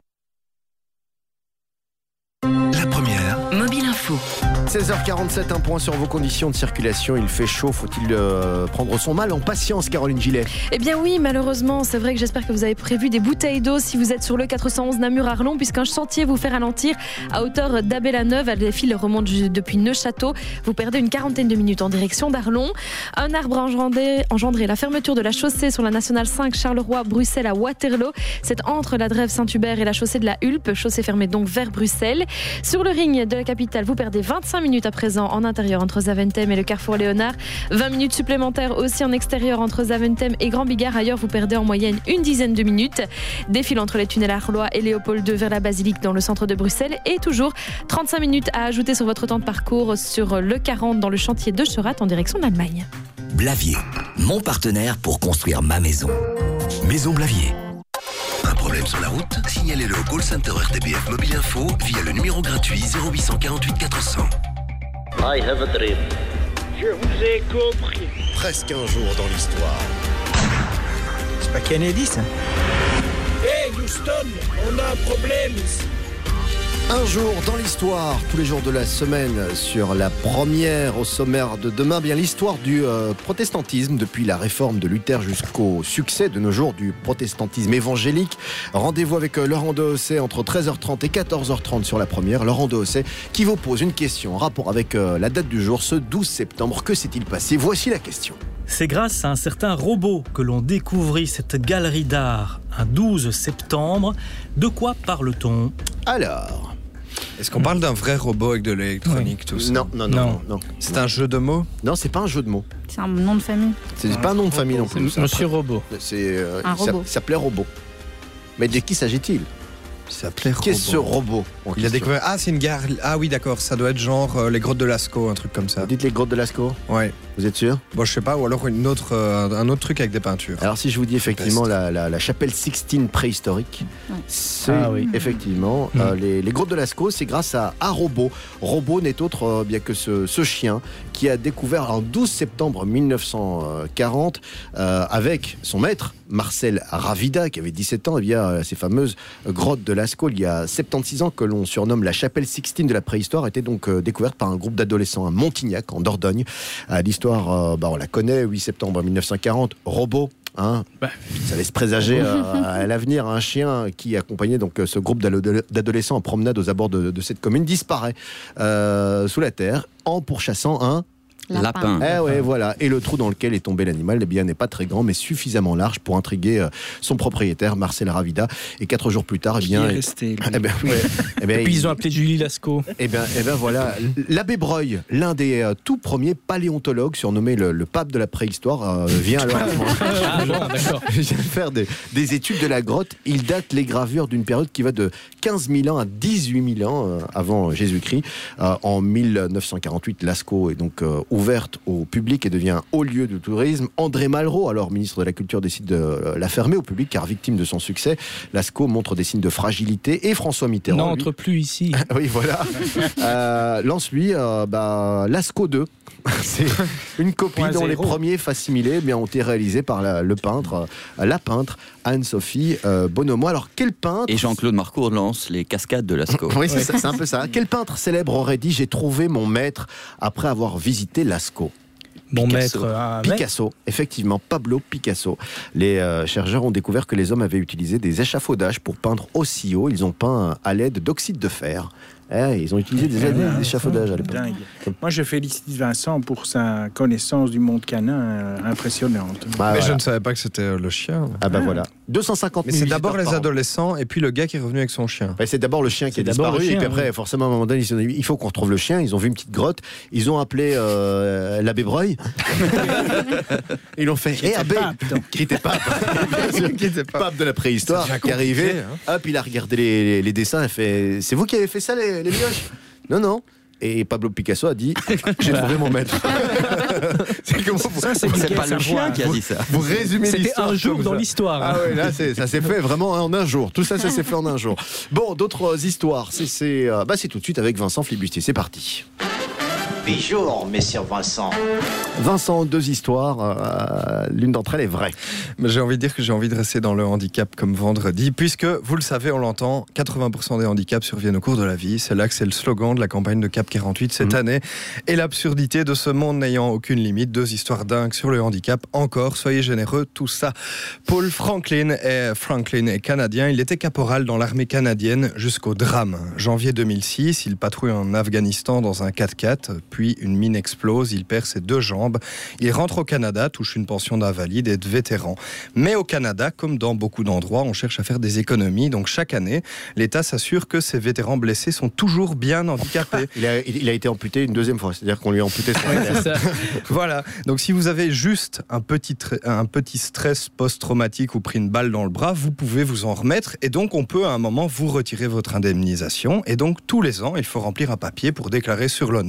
La première. Mobile Info. seize heures quarante-sept, un point sur vos conditions de circulation. Il fait chaud, faut-il euh, prendre son mal en patience, Caroline Gillet? Eh bien oui, malheureusement, c'est vrai que j'espère que vous avez prévu des bouteilles d'eau si vous êtes sur le quatre cent onze Namur-Arlon, puisqu'un chantier vous fait ralentir à hauteur d'Abbé-la-Neuve. Les fils remontent depuis Neufchâteau. Vous perdez une quarantaine de minutes en direction d'Arlon. Un arbre a engendré, engendré la fermeture de la chaussée sur la nationale cinq Charleroi-Bruxelles à Waterloo. C'est entre la Drève Saint-Hubert et la chaussée de la Hulpe. Chaussée fermée donc vers Bruxelles. Sur le ring de la capitale, vous perdez vingt-cinq minutes à présent en intérieur entre Zaventem et le carrefour Léonard. vingt minutes supplémentaires aussi en extérieur entre Zaventem et Grand Bigard. Ailleurs, vous perdez en moyenne une dizaine de minutes. Défile entre les tunnels Arlois et Léopold deux vers la Basilique dans le centre de Bruxelles. Et toujours trente-cinq minutes à ajouter sur votre temps de parcours sur le quarante dans le chantier de Cherat en direction d'Allemagne. Blavier, mon partenaire pour construire ma maison. Maison Blavier. Un problème sur la route? Signalez-le au call center R T B F Mobile Info via le numéro gratuit zéro huit cent quarante-huit quatre cents. I have a dream. Je vous ai compris. Presque un jour dans l'histoire. C'est pas Kennedy, ça? Hey Houston, on a un problème ici. Un jour dans l'histoire, tous les jours de la semaine, sur la première au sommaire de demain, bien l'histoire du euh, protestantisme depuis la réforme de Luther jusqu'au succès de nos jours du protestantisme évangélique. Rendez-vous avec euh, Laurent Dehosset entre treize heures trente et quatorze heures trente sur la première. Laurent Dehosset qui vous pose une question en rapport avec euh, la date du jour, ce douze septembre. Que s'est-il passé? Voici la question. C'est grâce à un certain robot que l'on découvrit cette galerie d'art un douze septembre. De quoi parle-t-on? Alors... Est-ce qu'on parle d'un vrai robot avec de l'électronique, oui. tout ça? Non, non, non. non. non, non. C'est un jeu de mots? Non, c'est pas un jeu de mots. C'est un nom de famille. C'est pas un nom de famille non plus. Monsieur Robot. C'est euh, un robot. Il s'appelait Robot. Mais de qui s'agit-il? Il s'appelait Robot. Qu'est-ce ce robot? Il a découvert. Ah, c'est une gare. Ah oui, d'accord. Ça doit être genre euh, les grottes de Lascaux, un truc comme ça. Vous dites les grottes de Lascaux? Ouais. Vous êtes sûr? Bon, je sais pas. Ou alors une autre, euh, un autre truc avec des peintures. Alors, si je vous dis effectivement la, la, la chapelle Sixtine préhistorique, ouais. c'est ah, oui. effectivement mmh. euh, les, les grottes de Lascaux. C'est grâce à, à Robot. Robot n'est autre euh, bien que ce, ce chien qui a découvert en douze septembre mille neuf cent quarante euh, avec son maître Marcel Ravida qui avait dix-sept ans, et bien ces fameuses grottes de Lascaux. Il y a soixante-seize ans que l'on surnomme la chapelle Sixtine de la préhistoire était donc euh, découverte par un groupe d'adolescents à Montignac en Dordogne. Euh, l'histoire, euh, bah, on la connaît, huit septembre mille neuf cent quarante, Robot. Hein, bah. Ça laisse présager euh, à l'avenir. Un chien qui accompagnait donc ce groupe d'adolescents en promenade aux abords de, de cette commune disparaît euh, sous la terre en pourchassant un lapin. lapin. Eh ouais, voilà. Et le trou dans lequel est tombé l'animal, eh bien, n'est pas très grand, mais suffisamment large pour intriguer euh, son propriétaire, Marcel Ravida. Et quatre jours plus tard, eh bien, qui est resté. Eh ben, oui, eh ben, et puis il... ils ont appelé Julie Lascaux. Eh bien, eh ben voilà, l'abbé Breuil, l'un des euh, tout premiers paléontologues, surnommé le, le pape de la préhistoire, euh, vient alors ah, bon, d'accord. vient faire des, des études de la grotte. Il date les gravures d'une période qui va de quinze mille ans à dix-huit mille ans euh, avant Jésus-Christ. Euh, en mille neuf cent quarante-huit, Lascaux est donc euh, ouverte au public et devient haut lieu de tourisme. André Malraux, alors ministre de la Culture, décide de euh, la fermer au public car victime de son succès. Lascaux montre des signes de fragilité et François Mitterrand... N'entre plus ici. oui, voilà. euh, lance lui euh, bah, Lascaux deux. C'est une copie dont les premiers facsimilés eh bien, ont été réalisés par la, le peintre, euh, la peintre Anne-Sophie euh, Bonomo. Alors, quel peintre... Et Jean-Claude Marcourt lance les cascades de Lascaux. oui, c'est, ça, c'est un peu ça. Quel peintre célèbre aurait dit « J'ai trouvé mon maître après avoir visité Lascaux ». Mon Picasso. maître. Ah, Picasso, mais... effectivement, Pablo Picasso. Les euh, chercheurs ont découvert que les hommes avaient utilisé des échafaudages pour peindre aussi haut. Ils ont peint à l'aide d'oxyde de fer. Eh, ils ont utilisé des, des, des échafaudages à l'époque. Dingue. Moi, je félicite Vincent pour sa connaissance du monde canin euh, impressionnante. Bah, mais voilà. Je ne savais pas que c'était euh, le chien. Ah bah ah. voilà. deux cent cinquante Mais c'est d'abord les adolescents et puis le gars qui est revenu avec son chien. Bah, c'est d'abord le chien qui c'est est disparu chien, et puis après, oui. forcément, à un moment donné, ils se sont dit, il faut qu'on retrouve le chien. Ils ont vu une petite grotte. Ils ont appelé euh, l'abbé Breuil. Ils l'ont fait. Et abbé, qui était pape, qui était pape de la préhistoire, qui arrivait. Hein. Hop, il a regardé les, les, les dessins. Il fait, c'est vous qui avez fait ça, les les mioches? Non, non. Et Pablo Picasso a dit j'ai trouvé mon maître. c'est comment vous... ça, c'est, c'est pas le chien qui a dit ça. Vous résumez C'était l'histoire. C'était un jour dans ça. l'histoire. Ah ouais, là, c'est, ça s'est fait vraiment en un jour. Tout ça, ça s'est fait en un jour. Bon, d'autres histoires. C'est, c'est, euh, bah, c'est tout de suite avec Vincent Flibustier. C'est parti. Bonjour, messieurs Vincent. Vincent, deux histoires. Euh, l'une d'entre elles est vraie. Mais j'ai envie de dire que j'ai envie de rester dans le handicap comme vendredi, puisque, vous le savez, on l'entend, quatre-vingts pour cent des handicaps surviennent au cours de la vie. C'est là que c'est le slogan de la campagne de Cap quarante-huit cette mmh. année. Et l'absurdité de ce monde n'ayant aucune limite. Deux histoires dingues sur le handicap. Encore, soyez généreux, tout ça. Paul Franklin est, Franklin est canadien. Il était caporal dans l'armée canadienne jusqu'au drame. Janvier deux mille six, il patrouille en Afghanistan dans un quatre-quatre. Puis une mine explose, il perd ses deux jambes. Il rentre au Canada, touche une pension d'invalide et de vétéran. Mais au Canada, comme dans beaucoup d'endroits, on cherche à faire des économies. Donc chaque année, l'État s'assure que ces vétérans blessés sont toujours bien handicapés. il, a, il a été amputé une deuxième fois, c'est-à-dire qu'on lui a amputé son ouais, Voilà. Donc si vous avez juste un petit, un petit stress post-traumatique ou pris une balle dans le bras, vous pouvez vous en remettre. Et donc on peut à un moment vous retirer votre indemnisation. Et donc tous les ans, il faut remplir un papier pour déclarer sur l'honneur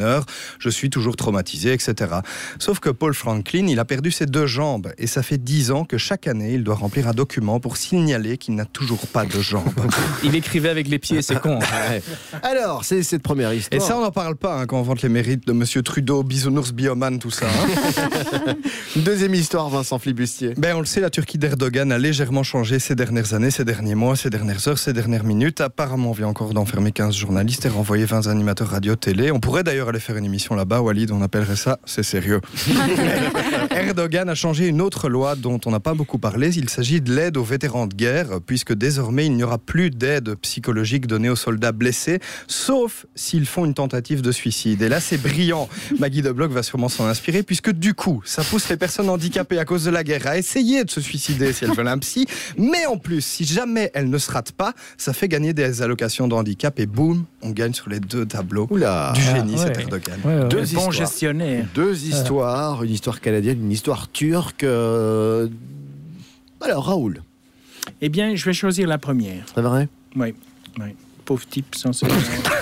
je suis toujours traumatisé, et cetera. Sauf que Paul Franklin, il a perdu ses deux jambes et ça fait dix ans que chaque année, il doit remplir un document pour signaler qu'il n'a toujours pas de jambes. Il écrivait avec les pieds, c'est con. Ouais. Alors, c'est cette première histoire. Et ça, on n'en parle pas hein, quand on vante les mérites de Monsieur Trudeau, Bisounours, Bioman, tout ça. Hein. Deuxième histoire, Vincent Flibustier. Ben, on le sait, la Turquie d'Erdogan a légèrement changé ces dernières années, ces derniers mois, ces dernières heures, ces dernières minutes. Apparemment, on vient encore d'enfermer quinze journalistes et renvoyer vingt animateurs radio-télé. On pourrait d'ailleurs aller faire une émission là-bas, Walid, on appellerait ça « C'est sérieux ». Erdogan a changé une autre loi dont on n'a pas beaucoup parlé. Il s'agit de l'aide aux vétérans de guerre, puisque désormais, il n'y aura plus d'aide psychologique donnée aux soldats blessés, sauf s'ils font une tentative de suicide. Et là, c'est brillant. Maggie de Bloch va sûrement s'en inspirer, puisque du coup, ça pousse les personnes handicapées à cause de la guerre à essayer de se suicider si elles veulent un psy. Mais en plus, si jamais elles ne se ratent pas, ça fait gagner des allocations de handicap et boum, on gagne sur les deux tableaux. Oula. Du génie, Ah, ouais. cet Erdogan. Ouais, ouais, Deux bon histoires. gestionnaire. Deux histoires, une histoire canadienne, une histoire turque. euh, Alors, Raoul. Eh bien, je vais choisir la première. C'est vrai? Oui. oui. Pauvre type, sans se...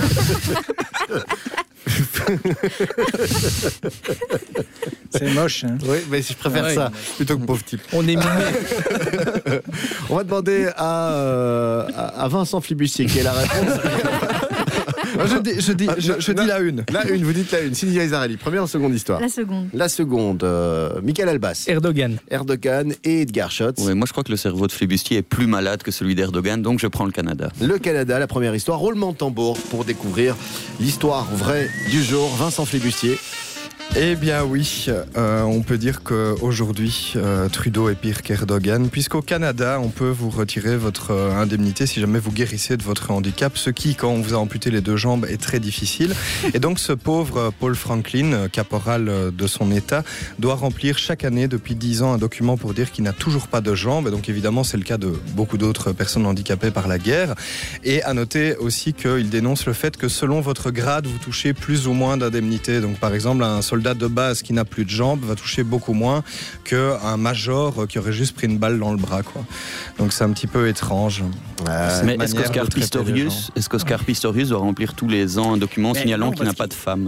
C'est moche, hein? Oui, mais je préfère Ouais, ça mais- plutôt que pauvre type. On est mimé. On va demander à, euh, à à Vincent Flibustier qui est la réponse. Je dis, je dis, je, je dis la une. La une, vous dites la une. Cindy Aizarelli, première ou seconde histoire? La seconde. La seconde, euh, Michael Albas. Erdogan. Erdogan et Edgar Schotz. Ouais, moi, je crois que le cerveau de Flibustier est plus malade que celui d'Erdogan, donc je prends le Canada. Le Canada, la première histoire. Roulement de tambour pour découvrir l'histoire vraie du jour. Vincent Flibustier. Eh bien oui, euh, on peut dire qu'aujourd'hui, euh, Trudeau est pire qu'Erdogan, puisqu'au Canada, on peut vous retirer votre euh, indemnité si jamais vous guérissez de votre handicap, ce qui, quand on vous a amputé les deux jambes, est très difficile. Et donc ce pauvre euh, Paul Franklin, euh, caporal euh, de son État, doit remplir chaque année depuis dix ans un document pour dire qu'il n'a toujours pas de jambes. Et donc évidemment, c'est le cas de beaucoup d'autres personnes handicapées par la guerre. Et à noter aussi qu'il dénonce le fait que selon votre grade, vous touchez plus ou moins d'indemnité. Donc par exemple, un soldat de base qui n'a plus de jambes va toucher beaucoup moins qu'un major qui aurait juste pris une balle dans le bras, quoi. Donc c'est un petit peu étrange. Euh, Mais est-ce qu'Oscar Pistorius, est-ce qu'Oscar Pistorius doit remplir tous les ans un document Mais signalant non, qu'il n'a parce pas de femme?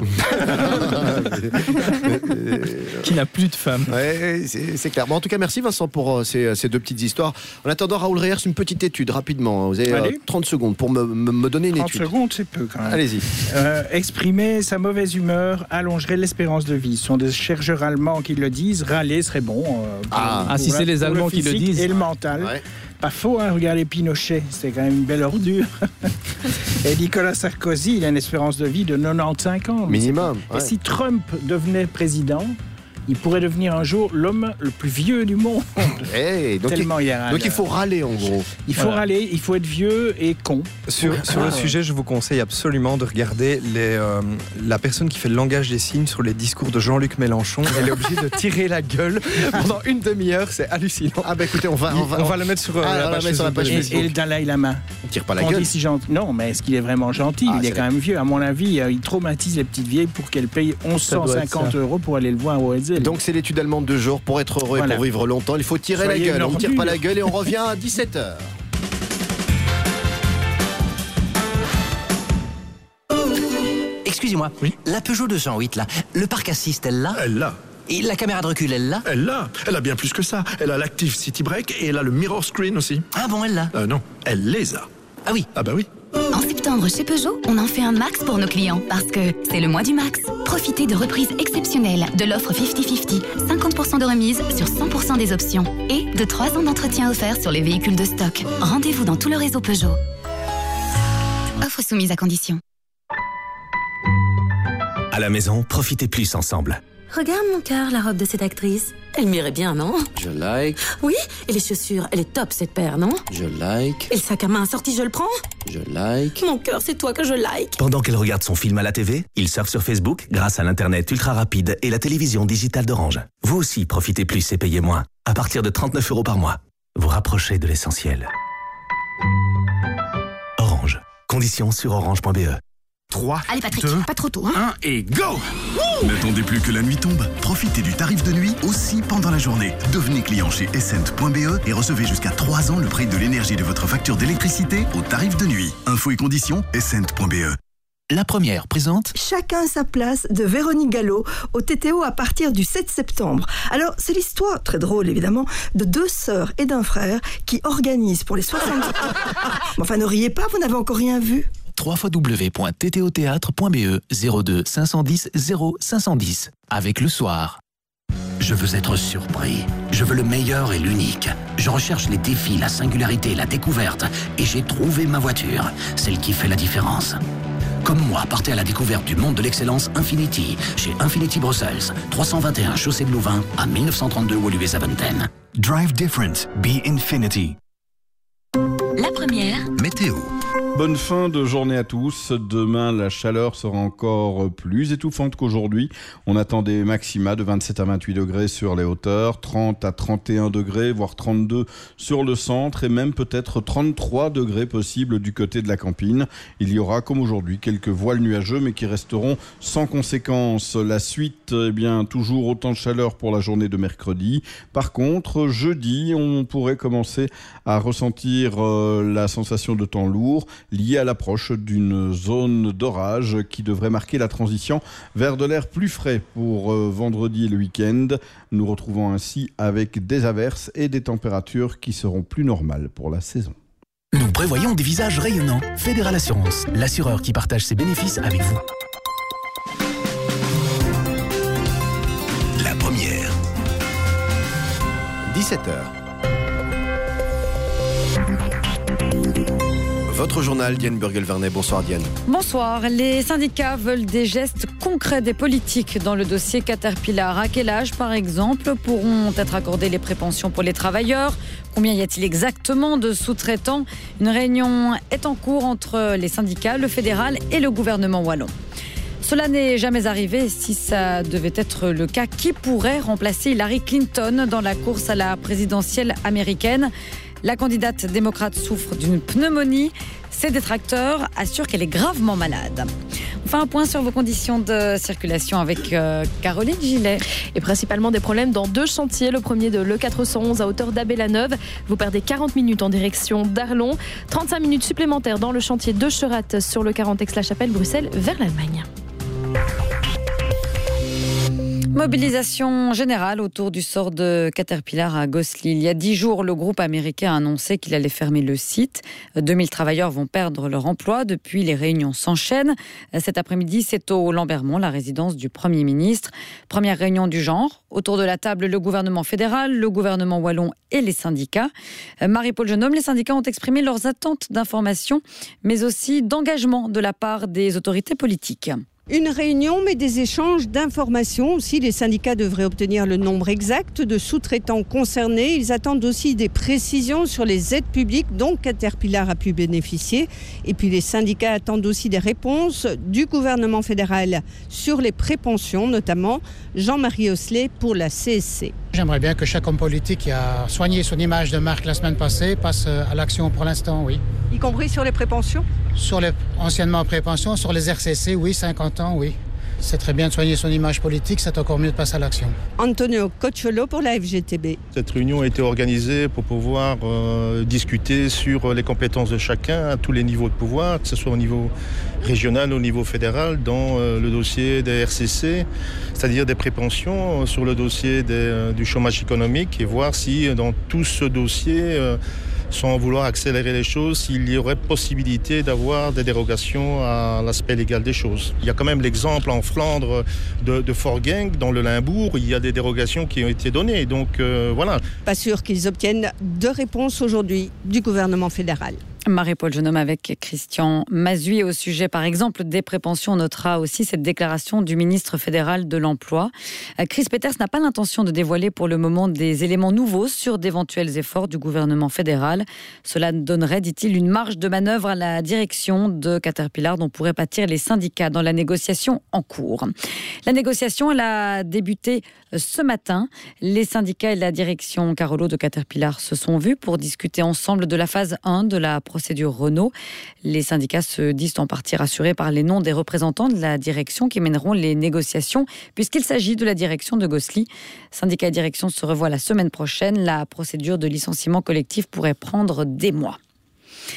Qui n'a plus de femme. Ouais, c'est c'est clair. Bon, en tout cas, merci Vincent pour euh, ces, ces deux petites histoires. En attendant, Raoul Reyers, une petite étude rapidement. Vous avez euh, Allez. trente secondes pour me, me, me donner une trente étude. secondes, c'est peu quand même. Allez-y. Euh, exprimer sa mauvaise humeur allongerait l'espérance de vie. Ce sont des chercheurs allemands qui le disent. Râler serait bon. euh, pour- Ah. Ah, si pour c'est la- les pour Allemands qui le physique disent. Et le mental. Ouais. Pas faux, hein, regardez Pinochet, c'était quand même une belle ordure. Et Nicolas Sarkozy, il a une espérance de vie de quatre-vingt-quinze ans. Minimum. Et ouais. si Trump devenait président, il pourrait devenir un jour l'homme le plus vieux du monde. Eh, donc, Tellement il, il y a donc il faut râler en gros. Il faut Voilà. râler, il faut être vieux et con. Sur, sur Ah, le sujet, je vous conseille absolument de regarder les, euh, la personne qui fait le langage des signes sur les discours de Jean-Luc Mélenchon. Elle est obligée de tirer la gueule pendant une demi-heure, c'est hallucinant. Ah bah écoutez, on va, Il- on va, on va le mettre sur, euh, Ah, la on va page mettre sur la Facebook page de- Et, Facebook. et le Dalai Lama. On tire pas la On gueule. dit si gentil. Non, mais est-ce qu'il est vraiment gentil? Ah, Il est c'est quand même vieux. À mon avis, euh, il traumatise les petites vieilles pour qu'elles payent onze cent cinquante euros pour aller le voir au Hetzel. Donc c'est l'étude allemande de jour. Pour être heureux Voilà. et pour vivre longtemps, il faut tirer Soyez la gueule. une On ne tire pas ordure. la gueule et on revient à dix-sept heures. Excusez-moi, la Peugeot deux cent huit, là, le parc assist, elle l'a? Elle l'a. Et la caméra de recul, elle l'a? Elle l'a. Elle a bien plus que ça. Elle a l'Active City Brake et elle a le Mirror Screen aussi. Ah bon, elle l'a? Euh, non, elle les a. Ah oui. Ah bah oui. En septembre, chez Peugeot, on en fait un max pour nos clients parce que c'est le mois du max. Profitez de reprises exceptionnelles de l'offre cinquante cinquante, cinquante pour cent de remise sur cent pour cent des options et de trois ans d'entretien offert sur les véhicules de stock. Rendez-vous dans tout le réseau Peugeot. Offre soumise à condition. À la maison, profitez plus ensemble. Regarde mon cœur, la robe de cette actrice. Elle m'irait bien, non? Je like, Oui, et les chaussures, elle est top cette paire, non? je like, Et le sac à main sorti, je le prends? je like. Mon cœur, c'est toi que je like. Pendant qu'elle regarde son film à la T V, il surfe sur Facebook grâce à l'Internet ultra rapide et la télévision digitale d'Orange. Vous aussi, profitez plus et payez moins. À partir de trente-neuf euros par mois. Vous rapprochez de l'essentiel. Orange. Conditions sur orange point b e. trois, Allez Patrick, deux, pas trop tôt, hein? un et go! N'attendez plus que la nuit tombe. Profitez du tarif de nuit aussi pendant la journée. Devenez client chez essent point b e et recevez jusqu'à trois ans le prix de l'énergie de votre facture d'électricité au tarif de nuit. Infos et conditions, essent point b e. La Première présente Chacun sa place de Véronique Gallo au T T O à partir du sept septembre. Alors, c'est l'histoire, très drôle évidemment, de deux sœurs et d'un frère qui organisent pour les soixante... Enfin, ne riez pas, vous n'avez encore rien vu. w w w point t t o théâtre point b e zéro deux cinq cent dix zéro cinq cent dix avec le soir. Je veux être surpris. Je veux le meilleur et l'unique. Je recherche les défis, la singularité, la découverte. Et j'ai trouvé ma voiture, celle qui fait la différence. Comme moi, partez à la découverte du monde de l'excellence Infiniti, chez Infiniti Brussels, trois cent vingt et un chaussée de Louvain, à mille neuf cent trente-deux Woluwe-Zaventem. Drive different. Be Infinity. La Première. Météo. Bonne fin de journée à tous. Demain, la chaleur sera encore plus étouffante qu'aujourd'hui. On attend des maxima de vingt-sept à vingt-huit degrés sur les hauteurs, trente à trente et un degrés, voire trente-deux sur le centre et même peut-être trente-trois degrés possibles du côté de la Campine. Il y aura, comme aujourd'hui, quelques voiles nuageux mais qui resteront sans conséquence. La suite, eh bien, toujours autant de chaleur pour la journée de mercredi. Par contre, jeudi, on pourrait commencer à ressentir euh, la sensation de temps lourd lié à l'approche d'une zone d'orage qui devrait marquer la transition vers de l'air plus frais pour euh, vendredi et le week-end. Nous retrouvons ainsi avec des averses et des températures qui seront plus normales pour la saison. Nous prévoyons des visages rayonnants. Fédéral Assurance, l'assureur qui partage ses bénéfices avec vous. La Première. dix-sept heures. Votre journal, Diane Burgel-Vernet. Bonsoir Diane. Bonsoir. Les syndicats veulent des gestes concrets des politiques dans le dossier Caterpillar. À quel âge, par exemple, pourront être accordées les prépensions pour les travailleurs ? Combien y a-t-il exactement de sous-traitants ? Une réunion est en cours entre les syndicats, le fédéral et le gouvernement wallon. Cela n'est jamais arrivé. Si ça devait être le cas, qui pourrait remplacer Hillary Clinton dans la course à la présidentielle américaine ? La candidate démocrate souffre d'une pneumonie. Ses détracteurs assurent qu'elle est gravement malade. On fait un point sur vos conditions de circulation avec euh, Caroline Gillet. Et principalement des problèmes dans deux chantiers. Le premier de l'E quatre cent onze à hauteur d'Abbé-la-Neuve. Vous perdez quarante minutes en direction d'Arlon. trente-cinq minutes supplémentaires dans le chantier de Cherat sur le quarante Aix-la-Chapelle, Bruxelles, vers l'Allemagne. Mobilisation générale autour du sort de Caterpillar à Gosselies. Il y a dix jours, le groupe américain a annoncé qu'il allait fermer le site. deux mille travailleurs vont perdre leur emploi. Depuis, les réunions s'enchaînent. Cet après-midi, c'est au Lambermont, la résidence du Premier ministre. Première réunion du genre. Autour de la table, le gouvernement fédéral, le gouvernement wallon et les syndicats. Marie-Paul Jeunhomme, les syndicats ont exprimé leurs attentes d'information, mais aussi d'engagement de la part des autorités politiques. Une réunion, mais des échanges d'informations aussi. Les syndicats devraient obtenir le nombre exact de sous-traitants concernés. Ils attendent aussi des précisions sur les aides publiques dont Caterpillar a pu bénéficier. Et puis les syndicats attendent aussi des réponses du gouvernement fédéral sur les prépensions, notamment Jean-Marie Osselet pour la C S C. J'aimerais bien que chaque homme politique qui a soigné son image de marque la semaine passée passe à l'action pour l'instant, oui. Y compris sur les prépensions ? Sur les anciennement prépensions, sur les R C C, oui, cinquante ans, oui. C'est très bien de soigner son image politique, c'est encore mieux de passer à l'action. Antonio Cocciolo pour la F G T B. Cette réunion a été organisée pour pouvoir euh, discuter sur les compétences de chacun à tous les niveaux de pouvoir, que ce soit au niveau régional, au niveau fédéral, dans euh, le dossier des R C C, c'est-à-dire des prépensions, euh, sur le dossier des, euh, du chômage économique, et voir si dans tout ce dossier, euh, sans vouloir accélérer les choses, s'il y aurait possibilité d'avoir des dérogations à l'aspect légal des choses. Il y a quand même l'exemple en Flandre de, de Forgenk, dans le Limbourg, il y a des dérogations qui ont été données. Donc euh, voilà. Pas sûr qu'ils obtiennent de réponse aujourd'hui du gouvernement fédéral. Marie-Paul Jeunhomme avec Christian Mazui. Au sujet, par exemple, des prépensions, on notera aussi cette déclaration du ministre fédéral de l'Emploi. Chris Peters n'a pas l'intention de dévoiler pour le moment des éléments nouveaux sur d'éventuels efforts du gouvernement fédéral. Cela donnerait, dit-il, une marge de manœuvre à la direction de Caterpillar dont pourraient pâtir les syndicats dans la négociation en cours. La négociation, elle a débuté ce matin. Les syndicats et la direction Carolo de Caterpillar se sont vus pour discuter ensemble de la phase un de la procédure Renault. Les syndicats se disent en partie rassurés par les noms des représentants de la direction qui mèneront les négociations, puisqu'il s'agit de la direction de Gosselies. Syndicats et direction se revoient la semaine prochaine. La procédure de licenciement collectif pourrait prendre des mois.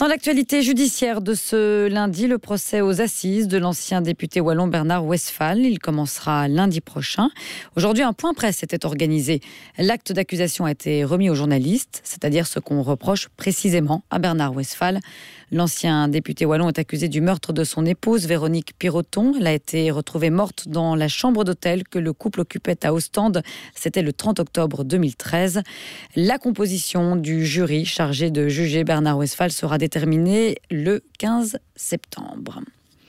Dans l'actualité judiciaire de ce lundi, le procès aux assises de l'ancien député wallon Bernard Westphal. Il commencera lundi prochain. Aujourd'hui, un point presse était organisé. L'acte d'accusation a été remis aux journalistes, c'est-à-dire ce qu'on reproche précisément à Bernard Westphal. L'ancien député wallon est accusé du meurtre de son épouse Véronique Piroton. Elle a été retrouvée morte dans la chambre d'hôtel que le couple occupait à Ostende. C'était le trente octobre deux mille treize. La composition du jury chargé de juger Bernard Westphal sera déterminée le quinze septembre.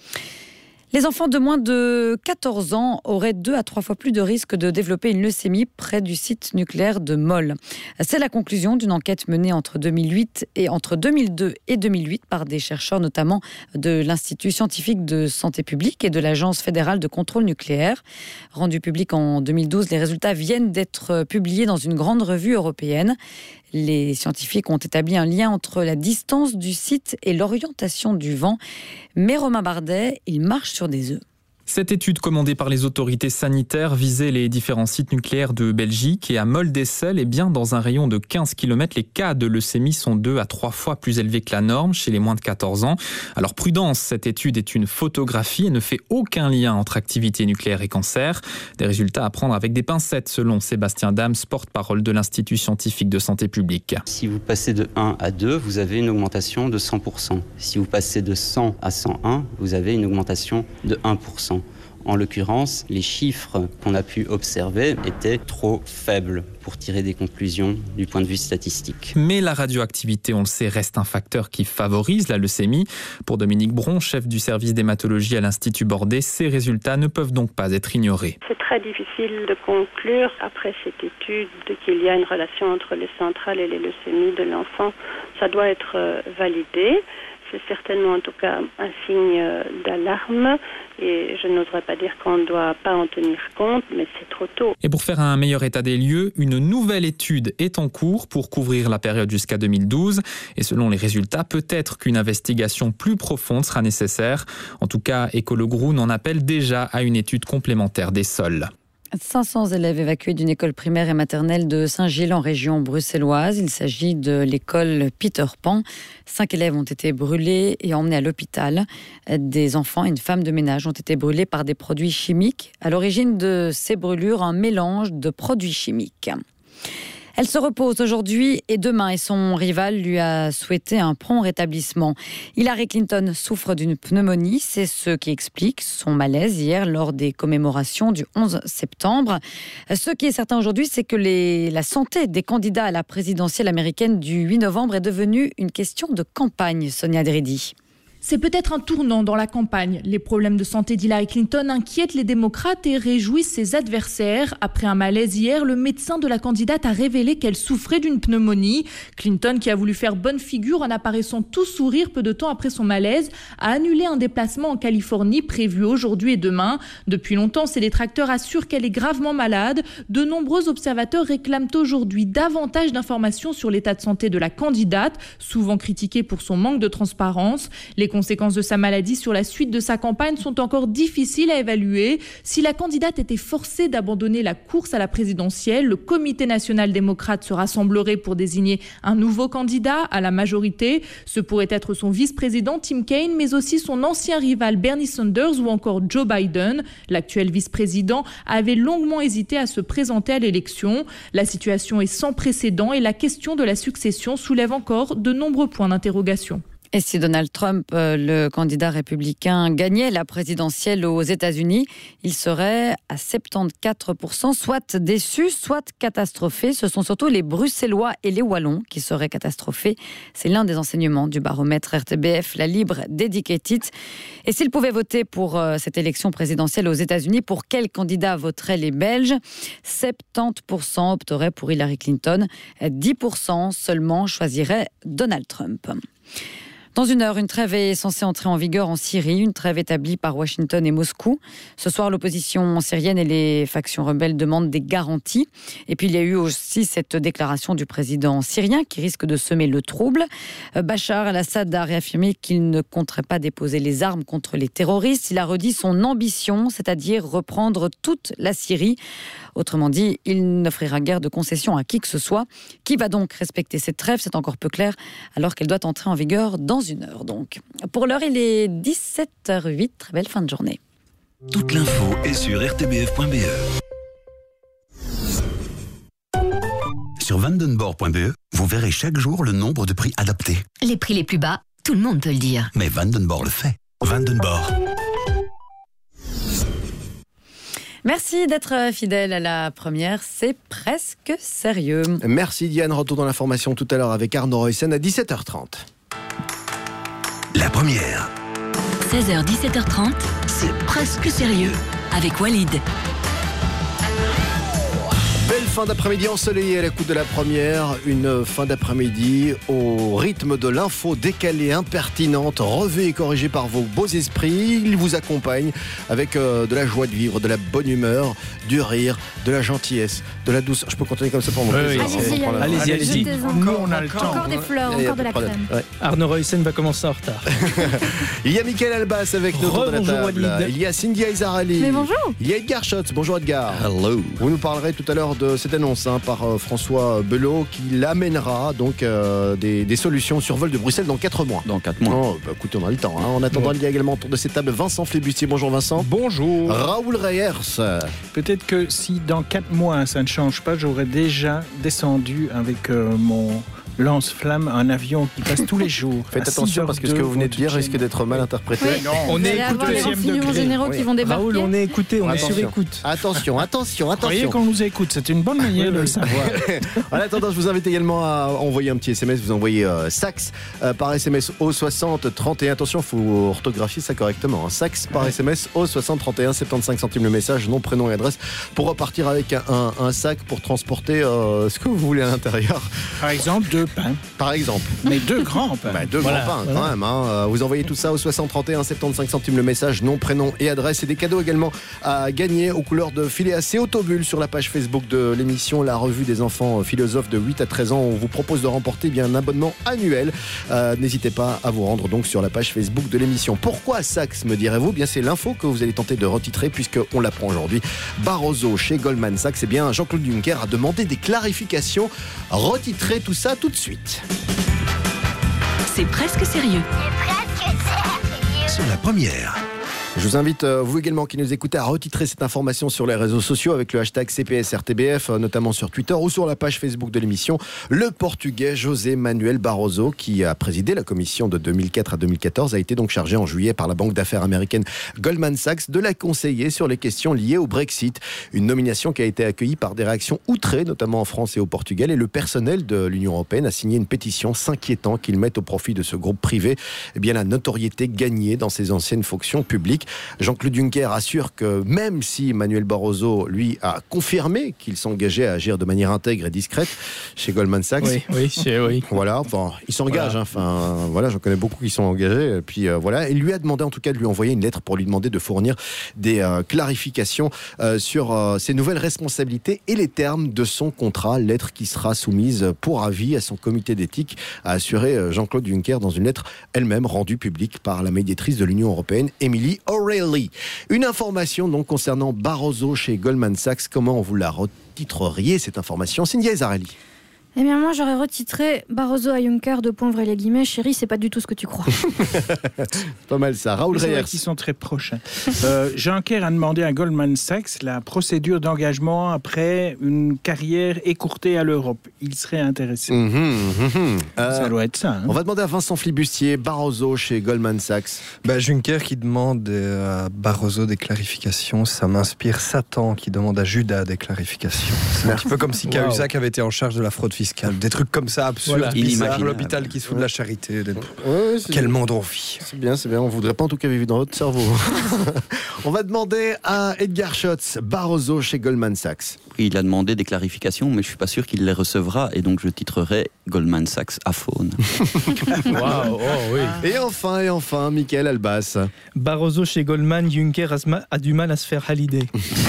Les enfants de moins de quatorze ans auraient deux à trois fois plus de risques de développer une leucémie près du site nucléaire de Mol. C'est la conclusion d'une enquête menée entre deux mille huit et entre deux mille deux et deux mille huit par des chercheurs notamment de l'Institut scientifique de santé publique et de l'Agence fédérale de contrôle nucléaire. Rendu public en deux mille douze, les résultats viennent d'être publiés dans une grande revue européenne. Les scientifiques ont établi un lien entre la distance du site et l'orientation du vent. Mais Romain Bardet, il marche sur des œufs. Cette étude commandée par les autorités sanitaires visait les différents sites nucléaires de Belgique et à Moldessel, et bien dans un rayon de quinze kilomètres, les cas de leucémie sont deux à trois fois plus élevés que la norme chez les moins de quatorze ans. Alors prudence, cette étude est une photographie et ne fait aucun lien entre activité nucléaire et cancer. Des résultats à prendre avec des pincettes selon Sébastien Dams, porte-parole de l'Institut scientifique de santé publique. Si vous passez de un à deux, vous avez une augmentation de cent pour cent. Si vous passez de cent à cent un, vous avez une augmentation de un pour cent. En l'occurrence, les chiffres qu'on a pu observer étaient trop faibles pour tirer des conclusions du point de vue statistique. Mais la radioactivité, on le sait, reste un facteur qui favorise la leucémie. Pour Dominique Bron, chef du service d'hématologie à l'Institut Bordet, ces résultats ne peuvent donc pas être ignorés. C'est très difficile de conclure, après cette étude, qu'il y a une relation entre les centrales et les leucémies de l'enfant. Ça doit être validé. C'est certainement en tout cas un signe d'alarme et je n'oserais pas dire qu'on ne doit pas en tenir compte, mais c'est trop tôt. Et pour faire un meilleur état des lieux, une nouvelle étude est en cours pour couvrir la période jusqu'à deux mille douze. Et selon les résultats, peut-être qu'une investigation plus profonde sera nécessaire. En tout cas, Écologroun en appelle déjà à une étude complémentaire des sols. cinq cents élèves évacués d'une école primaire et maternelle de Saint-Gilles en région bruxelloise. Il s'agit de l'école Peter Pan. Cinq élèves ont été brûlés et emmenés à l'hôpital. Des enfants et une femme de ménage ont été brûlés par des produits chimiques. À l'origine de ces brûlures, un mélange de produits chimiques. Elle se repose aujourd'hui et demain et son rival lui a souhaité un prompt rétablissement. Hillary Clinton souffre d'une pneumonie, c'est ce qui explique son malaise hier lors des commémorations du onze septembre. Ce qui est certain aujourd'hui, c'est que les, la santé des candidats à la présidentielle américaine du huit novembre est devenue une question de campagne, Sonia Dridi. C'est peut-être un tournant dans la campagne. Les problèmes de santé d'Hillary Clinton inquiètent les démocrates et réjouissent ses adversaires. Après un malaise hier, le médecin de la candidate a révélé qu'elle souffrait d'une pneumonie. Clinton, qui a voulu faire bonne figure en apparaissant tout sourire peu de temps après son malaise, a annulé un déplacement en Californie prévu aujourd'hui et demain. Depuis longtemps, ses détracteurs assurent qu'elle est gravement malade. De nombreux observateurs réclament aujourd'hui davantage d'informations sur l'état de santé de la candidate, souvent critiquée pour son manque de transparence. Les Les conséquences de sa maladie sur la suite de sa campagne sont encore difficiles à évaluer. Si la candidate était forcée d'abandonner la course à la présidentielle, le comité national démocrate se rassemblerait pour désigner un nouveau candidat à la majorité. Ce pourrait être son vice-président Tim Kaine, mais aussi son ancien rival Bernie Sanders ou encore Joe Biden. L'actuel vice-président avait longuement hésité à se présenter à l'élection. La situation est sans précédent et la question de la succession soulève encore de nombreux points d'interrogation. Et si Donald Trump, le candidat républicain, gagnait la présidentielle aux États-Unis, il serait à soixante-quatorze pour cent, soit déçu, soit catastrophé. Ce sont surtout les Bruxellois et les Wallons qui seraient catastrophés. C'est l'un des enseignements du baromètre R T B F, la Libre Dedicated. Et s'ils pouvaient voter pour cette élection présidentielle aux États-Unis, pour quel candidat voteraient les Belges ? soixante-dix pour cent opteraient pour Hillary Clinton, dix pour cent seulement choisiraient Donald Trump. Dans une heure, une trêve est censée entrer en vigueur en Syrie, une trêve établie par Washington et Moscou. Ce soir, l'opposition syrienne et les factions rebelles demandent des garanties. Et puis, il y a eu aussi cette déclaration du président syrien qui risque de semer le trouble. Bachar el-Assad a réaffirmé qu'il ne compterait pas déposer les armes contre les terroristes. Il a redit son ambition, c'est-à-dire reprendre toute la Syrie. Autrement dit, il n'offrira guère de concessions à qui que ce soit. Qui va donc respecter cette trêve ? C'est encore peu clair, alors qu'elle doit entrer en vigueur dans une heure donc. Pour l'heure, il est dix-sept heures huit. Très belle fin de journée. Toute l'info est sur r t b f point b e. Sur vandenborg point b e, vous verrez chaque jour le nombre de prix adaptés. Les prix les plus bas, tout le monde peut le dire. Mais Vandenborg le fait. Vandenborg. Merci d'être fidèle à la première, c'est presque sérieux. Merci Diane, retour dans l'information tout à l'heure avec Arnaud Reussen à dix-sept heures trente. La première. seize heures dix-sept heures trente, c'est presque sérieux avec Walid. Belle fin d'après-midi ensoleillée à l'écoute de la première. Une fin d'après-midi au rythme de l'info décalée, impertinente, revue et corrigée par vos beaux esprits. Il vous accompagne avec euh, de la joie de vivre, de la bonne humeur, du rire, de la gentillesse, de la douceur. Je peux continuer comme ça pour mon oui, plaisir. oui, allez-y, allez-y. Nous, on a le temps. Encore des fleurs, encore de la crème. Ouais. Arnaud Reussen va commencer en retard. Il y a Mickaël Albas avec nous autour de la table. Walid. Il y a Cindy Aizarali. Mais bonjour. Il y a Edgar Schotz. Bonjour Edgar. Hello. Vous nous parlerez tout à l'heure de cette annonce hein, par euh, François Belot qui amènera donc euh, des, des solutions sur vol de Bruxelles dans quatre mois. Dans quatre mois. Oh, bah, écoutez, on a le temps. Hein. En attendant, Ouais. il y a également autour de cette table Vincent Flébustier. Bonjour Vincent. Bonjour. Raoul Reyers. Peut-être que si dans quatre mois ça ne change pas, j'aurais déjà descendu avec euh, mon lance-flamme un avion qui passe tous les jours. Faites attention parce que ce que vous venez de dire risque d'être mal interprété. Oui. Non, on Vous est allez avoir les écouté. renseignements généraux Oui. qui vont débarquer. Raoul, on est écouté, on est Attention. sur écoute. Attention, attention, Vous croyez attention. qu'on nous écoute, c'est une bonne manière de le savoir. En attendant, je vous invite également à envoyer un petit S M S. Vous envoyez euh, Sax euh, par S M S au soixante trente et un. Attention, il faut orthographier ça correctement. Hein. Sax par S M S au soixante trente et un, soixante-quinze centimes le message, nom, prénom et adresse pour repartir avec un, un, un sac pour transporter euh, ce que vous voulez à l'intérieur. Par exemple, deux pains. Par exemple. Mais deux grands pains. Bah, deux Voilà, grands pains voilà. quand même. Hein. Euh, Vous envoyez tout ça au soixante trente et un, soixante-quinze centimes le message, nom, prénom et adresse. Et des cadeaux également à gagner aux couleurs de Phileas et Autobulle sur la page Facebook de l'émission La Revue des Enfants Philosophes de huit à treize ans. On vous propose de remporter eh bien un abonnement annuel. Euh, N'hésitez pas à vous rendre donc sur la page Facebook de l'émission. Pourquoi Sachs, me direz-vous? Eh bien, c'est l'info que vous allez tenter de retitrer puisqu'on l'apprend aujourd'hui. Barroso chez Goldman Sachs. Eh bien, Jean-Claude Juncker a demandé des clarifications. Retitrez tout ça tout de suite. C'est presque sérieux. C'est la première. Je vous invite, euh, vous également qui nous écoutez, à retitrer cette information sur les réseaux sociaux avec le hashtag C P S R T B F, euh, notamment sur Twitter ou sur la page Facebook de l'émission. Le Portugais José Manuel Barroso, qui a présidé la commission de deux mille quatre à deux mille quatorze, a été donc chargé en juillet par la banque d'affaires américaine Goldman Sachs de la conseiller sur les questions liées au Brexit. Une nomination qui a été accueillie par des réactions outrées, notamment en France et au Portugal. Et le personnel de l'Union européenne a signé une pétition s'inquiétant qu'il mette au profit de ce groupe privé eh bien, la notoriété gagnée dans ses anciennes fonctions publiques. Jean-Claude Juncker assure que même si Emmanuel Barroso, lui, a confirmé qu'il s'engageait à agir de manière intègre et discrète chez Goldman Sachs. Oui, oui, c'est, oui. Voilà, enfin, il s'engage. Voilà. Hein, enfin, voilà, j'en connais beaucoup qui sont engagés. Et puis euh, voilà, il lui a demandé en tout cas de lui envoyer une lettre pour lui demander de fournir des euh, clarifications euh, sur euh, ses nouvelles responsabilités et les termes de son contrat. Lettre qui sera soumise pour avis à son comité d'éthique, a assuré euh, Jean-Claude Juncker dans une lettre elle-même rendue publique par la médiatrice de l'Union européenne, Emily O'Reilly. Une information donc concernant Barroso chez Goldman Sachs. Comment vous la retitreriez cette information, Cindy Aizarali? Eh bien, moi, j'aurais retitré Barroso à Juncker, deux points, ouvrez les guillemets. Chérie, c'est pas du tout ce que tu crois. Pas mal ça. Raoul C'est vrai Reyers. qu'ils sont très proches. Euh, Juncker a demandé à Goldman Sachs la procédure d'engagement après une carrière écourtée à l'Europe. Il serait intéressé. Mmh, mmh. Euh, Ça doit être ça. Hein. On va demander à Vincent Flibustier, Barroso chez Goldman Sachs. Bah, Juncker qui demande à Barroso des clarifications, ça m'inspire Satan qui demande à Judas des clarifications. C'est un petit peu comme si Wow. Cahuzac avait été en charge de la fraude fiscale. Des trucs comme ça, absurdes, Voilà. bizarres, Inimaginable. l'hôpital qui se fout de la charité. Des- Ouais, ouais, c'est Quel bien. monde on vit. C'est bien, c'est bien. On voudrait pas en tout cas vivre dans votre cerveau. On va demander à Edgar Schotz, Barroso chez Goldman Sachs. Il a demandé des clarifications, mais je suis pas sûr qu'il les recevra, et donc je titrerai Goldman Sachs à faune. Waouh, oh oui. Et enfin, et enfin, Mickaël Albas. Barroso chez Goldman, Juncker a, a du mal à se faire valider.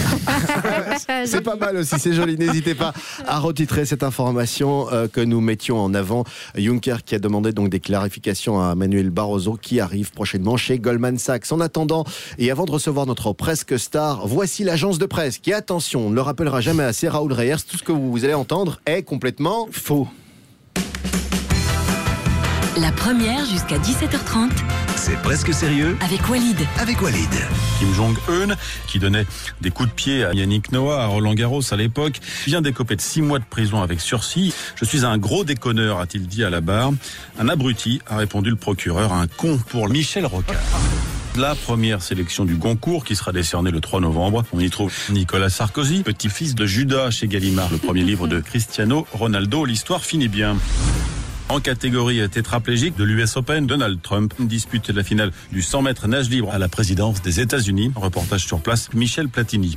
C'est pas mal aussi, c'est joli. N'hésitez pas à retitrer cette information euh, que nous mettions en avant. Juncker qui a demandé donc des clarifications à Manuel Barroso qui arrive prochainement chez Goldman Sachs. En attendant, et avant de recevoir notre presque star, voici l'agence de presse qui, attention, on ne le rappellera jamais assez, Raoul Reyers, tout ce que vous allez entendre est complètement faux. La première jusqu'à dix-sept heures trente. C'est presque sérieux avec Walid. Avec Walid. Kim Jong-un, qui donnait des coups de pied à Yannick Noah, à Roland Garros à l'époque, vient d'écoper de six mois de prison avec sursis. Je suis un gros déconneur, a-t-il dit à la barre. Un abruti, a répondu le procureur, un con pour Michel Rocard. La première sélection du Goncourt qui sera décernée le trois novembre. On y trouve Nicolas Sarkozy, petit-fils de Judas chez Gallimard, le premier livre de Cristiano Ronaldo. L'histoire finit bien. En catégorie tétraplégique de l'U S Open, Donald Trump dispute la finale du cent mètres nage libre à la présidence des États-Unis. Reportage sur place, Michel Platini.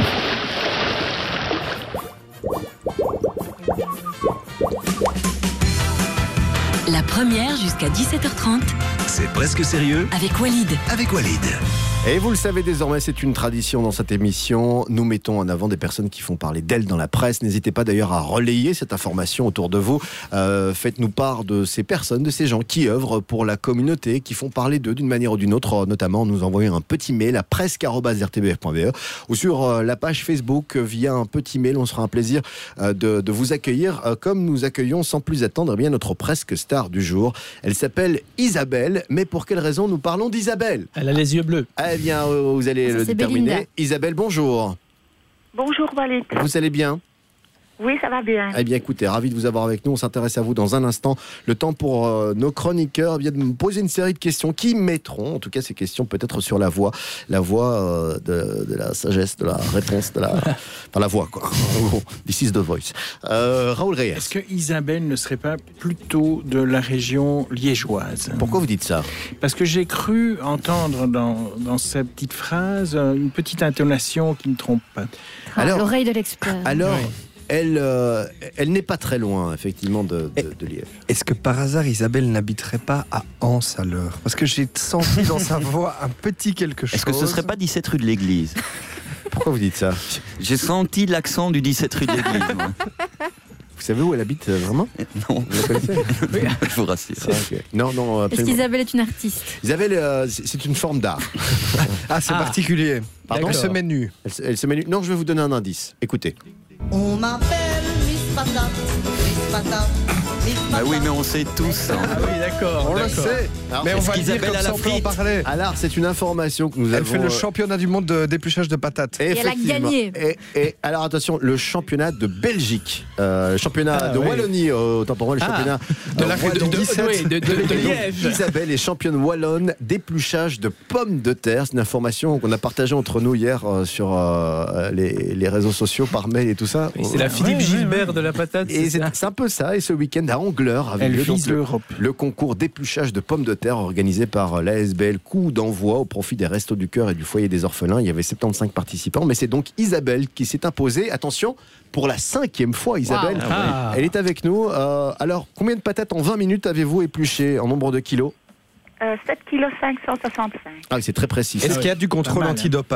La première jusqu'à dix-sept heures trente. C'est presque sérieux avec Walid. Avec Walid. Et vous le savez désormais, c'est une tradition dans cette émission. Nous mettons en avant des personnes qui font parler d'elles dans la presse. N'hésitez pas d'ailleurs à relayer cette information autour de vous. Euh, faites-nous part de ces personnes, de ces gens qui œuvrent pour la communauté, qui font parler d'eux d'une manière ou d'une autre, notamment en nous envoyant un petit mail à presque arobase r t b f point b e ou sur la page Facebook via un petit mail. On sera un plaisir de, de vous accueillir comme nous accueillons sans plus attendre eh bien, notre presque star du jour. Elle s'appelle Isabelle, mais pour quelle raison nous parlons d'Isabelle ? Elle a les yeux bleus. Eh bien, vous allez Ça, le c'est déterminer. Belinda. Isabelle, bonjour. Bonjour Walid. Vous allez bien ? Oui, ça va bien. Eh bien, écoutez, ravi de vous avoir avec nous. On s'intéresse à vous dans un instant. Le temps pour euh, nos chroniqueurs eh bien, de me poser une série de questions qui mettront, en tout cas ces questions peut-être sur la voie, la voie euh, de, de la sagesse, de la réponse, de la, enfin la voix quoi. Bon, this is the voice. Euh, Raoul Reyes. Est-ce que Isabelle ne serait pas plutôt de la région liégeoise ? Pourquoi vous dites ça ? Parce que j'ai cru entendre dans, dans cette petite phrase une petite intonation qui ne trompe pas. Alors, l'oreille de l'expert. Alors. Oui. Elle, euh, elle n'est pas très loin, effectivement, de, de, de Liège. Est-ce que par hasard, Isabelle n'habiterait pas à Anse à l'heure ? Parce que j'ai senti dans sa voix un petit quelque chose. Est-ce que ce serait pas dix-sept rue de l'Église ? Pourquoi vous dites ça ? J'ai senti l'accent du dix-sept rue de l'Église. Moi. Vous savez où elle habite euh, vraiment ? Non. Vous la connaissez ? Je vous rassure. Ah, okay. Non, non, Est-ce qu'Isabelle est une artiste ? Isabelle, euh, c'est, c'est une forme d'art. Ah, c'est Ah. particulier. Pardon ? Elle se met nue. Elle, se- elle se met nue. Non, je vais vous donner un indice. Écoutez. On m'appelle Miss Patate, Miss Patate, Miss Patate. Ah oui, mais on sait tous. Hein. Ah oui, d'accord. On le d'accord. sait. Alors, mais on va le dire comme ça, on peut en parler. Alors, c'est une information que nous Elle avons... fait le championnat du monde de d'épluchage de patates. Et elle a gagné. Et, et alors attention, le championnat de Belgique, euh, le championnat Ah, de oui. Wallonie, euh, autant pour moi, le Ah, championnat de la- Wallon- de- de- dix-sept. oui, de- de- de Et donc, Liège. Isabelle est championne wallonne d'épluchage de pommes de terre. C'est une information qu'on a partagée entre nous hier euh, sur euh, les, les réseaux sociaux, par mail et tout ça. C'est la Philippe ouais, Gilbert ouais. de la patate. Et c'est c'est, ça c'est un peu ça. Et ce week-end à Angleur avait Elle lieu donc vise le, l'Europe. le concours d'épluchage de pommes de terre organisé par l'A S B L. Coup d'envoi au profit des Restos du Cœur et du Foyer des Orphelins. Il y avait soixante-quinze participants, mais c'est donc Isabelle qui s'est imposée. Attention, pour la cinquième fois, Isabelle. Wow. Ah. Elle est avec nous. Euh, alors, combien de patates en vingt minutes avez-vous épluché en nombre de kilos ? Euh, sept virgule cinq kilos cinq cent soixante-cinq. Ah, oui, c'est très précis. Est-ce qu'il y a du contrôle Pas mal, hein. antidopage ?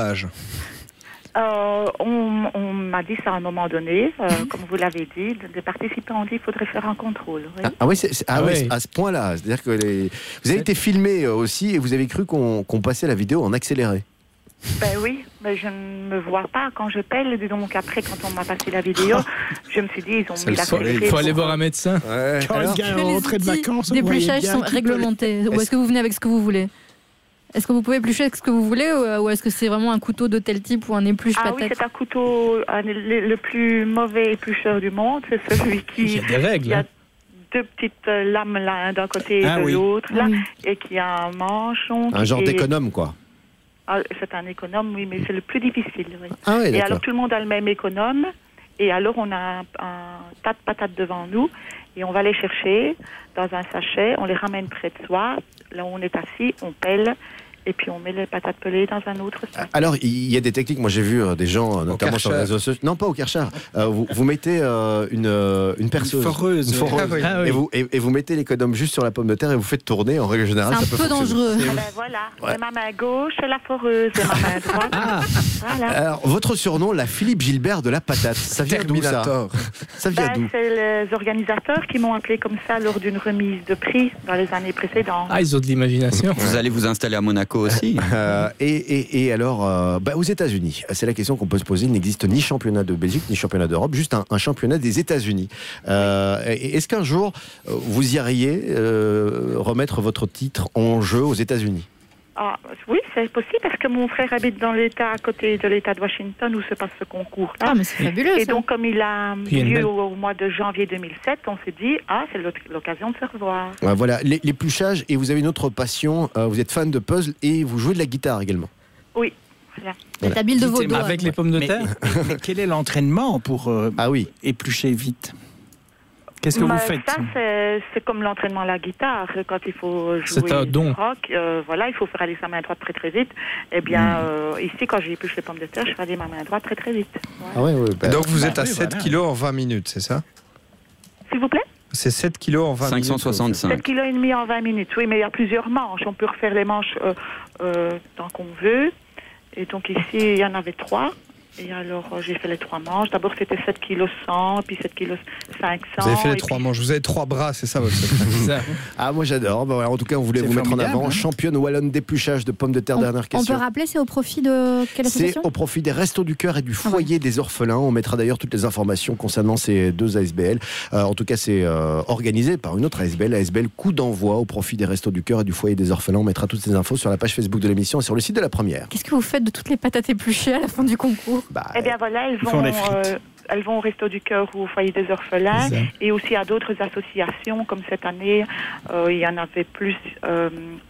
Euh, on on m'a dit ça à un moment donné, euh, comme vous l'avez dit, des participants ont dit qu'il faudrait faire un contrôle. Oui. Ah, ah oui, c'est, c'est- ah Ah ouais, oui. c'est à ce point-là. C'est-à-dire que les... vous avez été filmé euh, aussi et vous avez cru qu'on, qu'on passait la vidéo en accéléré. Ben oui, mais je ne me vois pas quand je pèle. Et donc après, quand on m'a passé la vidéo, je me suis dit, ils ont C'est mis le la soleil. Il faut aller voir un médecin. Quand le gars est rentré de vacances, on voyait D'épluchage bien sont qu'il réglementés. Ou est-ce que vous venez avec ce que vous voulez ? Est-ce que vous pouvez éplucher avec ce que vous voulez ou ou est-ce que c'est vraiment un couteau de tel type ou un épluche Ah patate oui, c'est un couteau, un- le, le plus mauvais éplucheur du monde. C'est celui qui... Il y a des règles. Il y a hein. deux petites euh, lames là, d'un côté et Ah de oui. l'autre, là, Ah oui. et qui a un manchon. Un qui genre est- d'économe, quoi. Ah, c'est un économe, oui, mais c'est le plus difficile. Oui. Ah oui, et d'accord. alors tout le monde a le même économe, et alors on a un, un tas de patates devant nous, et on va les chercher dans un sachet, on les ramène près de soi, là où on est assis, on pèle, et puis on met les patates pelées dans un autre sac. Alors, il y a des techniques. Moi, j'ai vu euh, des gens, euh, notamment sur les Karcher. réseaux sociaux. Non, pas au Karcher. Euh, vous, vous mettez euh, une, euh, une perceuse. Une foreuse. Une foreuse. Ah oui. Ah oui. Et, vous, et, et vous mettez l'économe juste sur la pomme de terre et vous faites tourner. En règle générale, C'est ça un peut peu fonctionner. dangereux. Ah ben voilà, c'est ma main gauche, c'est la foreuse, et ma main droite. Ah. Voilà. Alors, votre surnom, la Philippe Gilbert de la patate, ça vient d'où ça Terminator. Ça vient Ben, d'où c'est les organisateurs qui m'ont appelé comme ça lors d'une remise de prix dans les années précédentes. Ah, ils ont de l'imagination. Vous allez vous installer à Monaco Marco aussi. Euh, et, et, et alors, euh, bah, aux États-Unis, c'est la question qu'on peut se poser. Il n'existe ni championnat de Belgique, ni championnat d'Europe, juste un, un championnat des États-Unis. Euh, est-ce qu'un jour, vous iriez euh, remettre votre titre en jeu aux États-Unis ? Ah, oui, c'est possible parce que mon frère habite dans l'État à côté de l'État de Washington où se passe ce concours-là. Ah, mais c'est fabuleux. Et ça. donc, comme il a Puis, eu lieu belle... au, au mois de janvier deux mille sept, on s'est dit, ah, c'est l'occasion de se revoir. Ouais, voilà, les, l'épluchage, et vous avez une autre passion, euh, vous êtes fan de puzzle et vous jouez de la guitare également. Oui, voilà. Voilà. Habile de vos doigts. Avec les pommes de terre. Mais, mais, mais quel est l'entraînement pour euh, ah oui. éplucher vite ? Qu'est-ce que bah, vous faites ? Ça, c'est, c'est comme l'entraînement à la guitare. Quand il faut jouer c'est un don. du rock, euh, voilà, il faut faire aller sa main droite très très vite. Eh bien, mm. euh, ici, quand j'épluche les pommes de terre, je fais aller ma main droite très très vite. Ouais. Ah ouais, ouais, bah, donc vous bah, êtes à oui, sept voilà. kilos en vingt minutes, c'est ça ? S'il vous plaît ? C'est sept kilos en vingt cinq cent soixante-cinq. sept kilos et demi en vingt minutes, oui, mais il y a plusieurs manches. On peut refaire les manches euh, euh, tant qu'on veut. Et donc ici, il y en avait trois. Et alors, euh, j'ai fait les trois manches. D'abord, c'était sept kilos cent, puis sept kilos cinq cents. Vous avez fait les et trois puis... manches. Vous avez trois bras, c'est ça votre secret ? Ah, moi j'adore. Bah, en tout cas, on voulait c'est vous mettre en avant. Hein. Championne wallonne d'épluchage de pommes de terre. On, Dernière question. On peut rappeler, c'est au profit de quelle association ? C'est au profit des Restos du Cœur et du Foyer ah ouais. des Orphelins. On mettra d'ailleurs toutes les informations concernant ces deux A S B L. Euh, en tout cas, c'est euh, organisé par une autre A S B L, A S B L Coup d'envoi au profit des Restos du Cœur et du Foyer des Orphelins. On mettra toutes ces infos sur la page Facebook de l'émission et sur le site de la première. Qu'est-ce que vous faites de toutes les patates épluchées à la fin du concours ? bah, Eh bien voilà, elles vont, euh, elles vont au Resto du Cœur ou au Foyer des Orphelins et aussi à d'autres associations comme cette année, euh, il y en avait plus euh,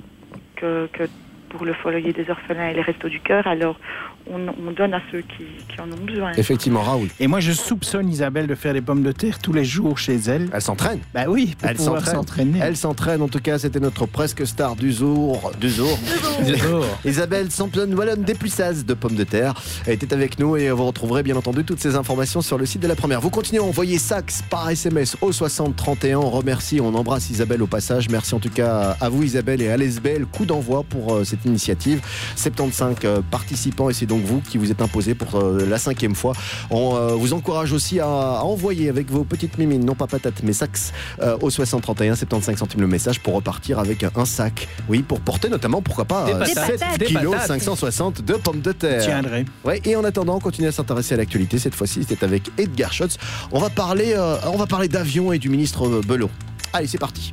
que, que pour le Foyer des Orphelins et les Restos du Cœur, alors on, on donne à ceux qui, qui en ont besoin. Effectivement, Raoul. Et moi je soupçonne Isabelle de faire des pommes de terre tous les jours chez elle. Elle s'entraîne. Bah oui, pour elle pouvoir s'entraîne. s'entraîner. Elle s'entraîne, en tout cas, c'était notre presque star du jour. Du jour. Du jour. Isabelle, championne wallonne d'épluchage de pommes de terre, était avec nous et vous retrouverez bien entendu toutes ces informations sur le site de la première. Vous continuez à envoyer Sax par S M S au soixante trente et un. On remercie, on embrasse Isabelle au passage. Merci en tout cas à vous Isabelle et à l'A S B L. Coup d'envoi pour euh, cette initiative. soixante-quinze euh, participants et c'est donc vous qui vous êtes imposé pour euh, la cinquième fois. On euh, vous encourage aussi à, à envoyer avec vos petites mimines, non pas patates mais sacs, euh, au soixante trente et un, soixante-quinze centimes le message pour repartir avec un sac. Oui, pour porter notamment, pourquoi pas, euh, sept kilos cinq cent soixante de pommes de terre. Tiendrai. Ouais, et en attendant, on continue à s'intéresser à l'actualité. Cette fois-ci, c'était avec Edgar Schotz. On va parler, euh, on va parler d'avion et du ministre Belot. Allez, c'est parti.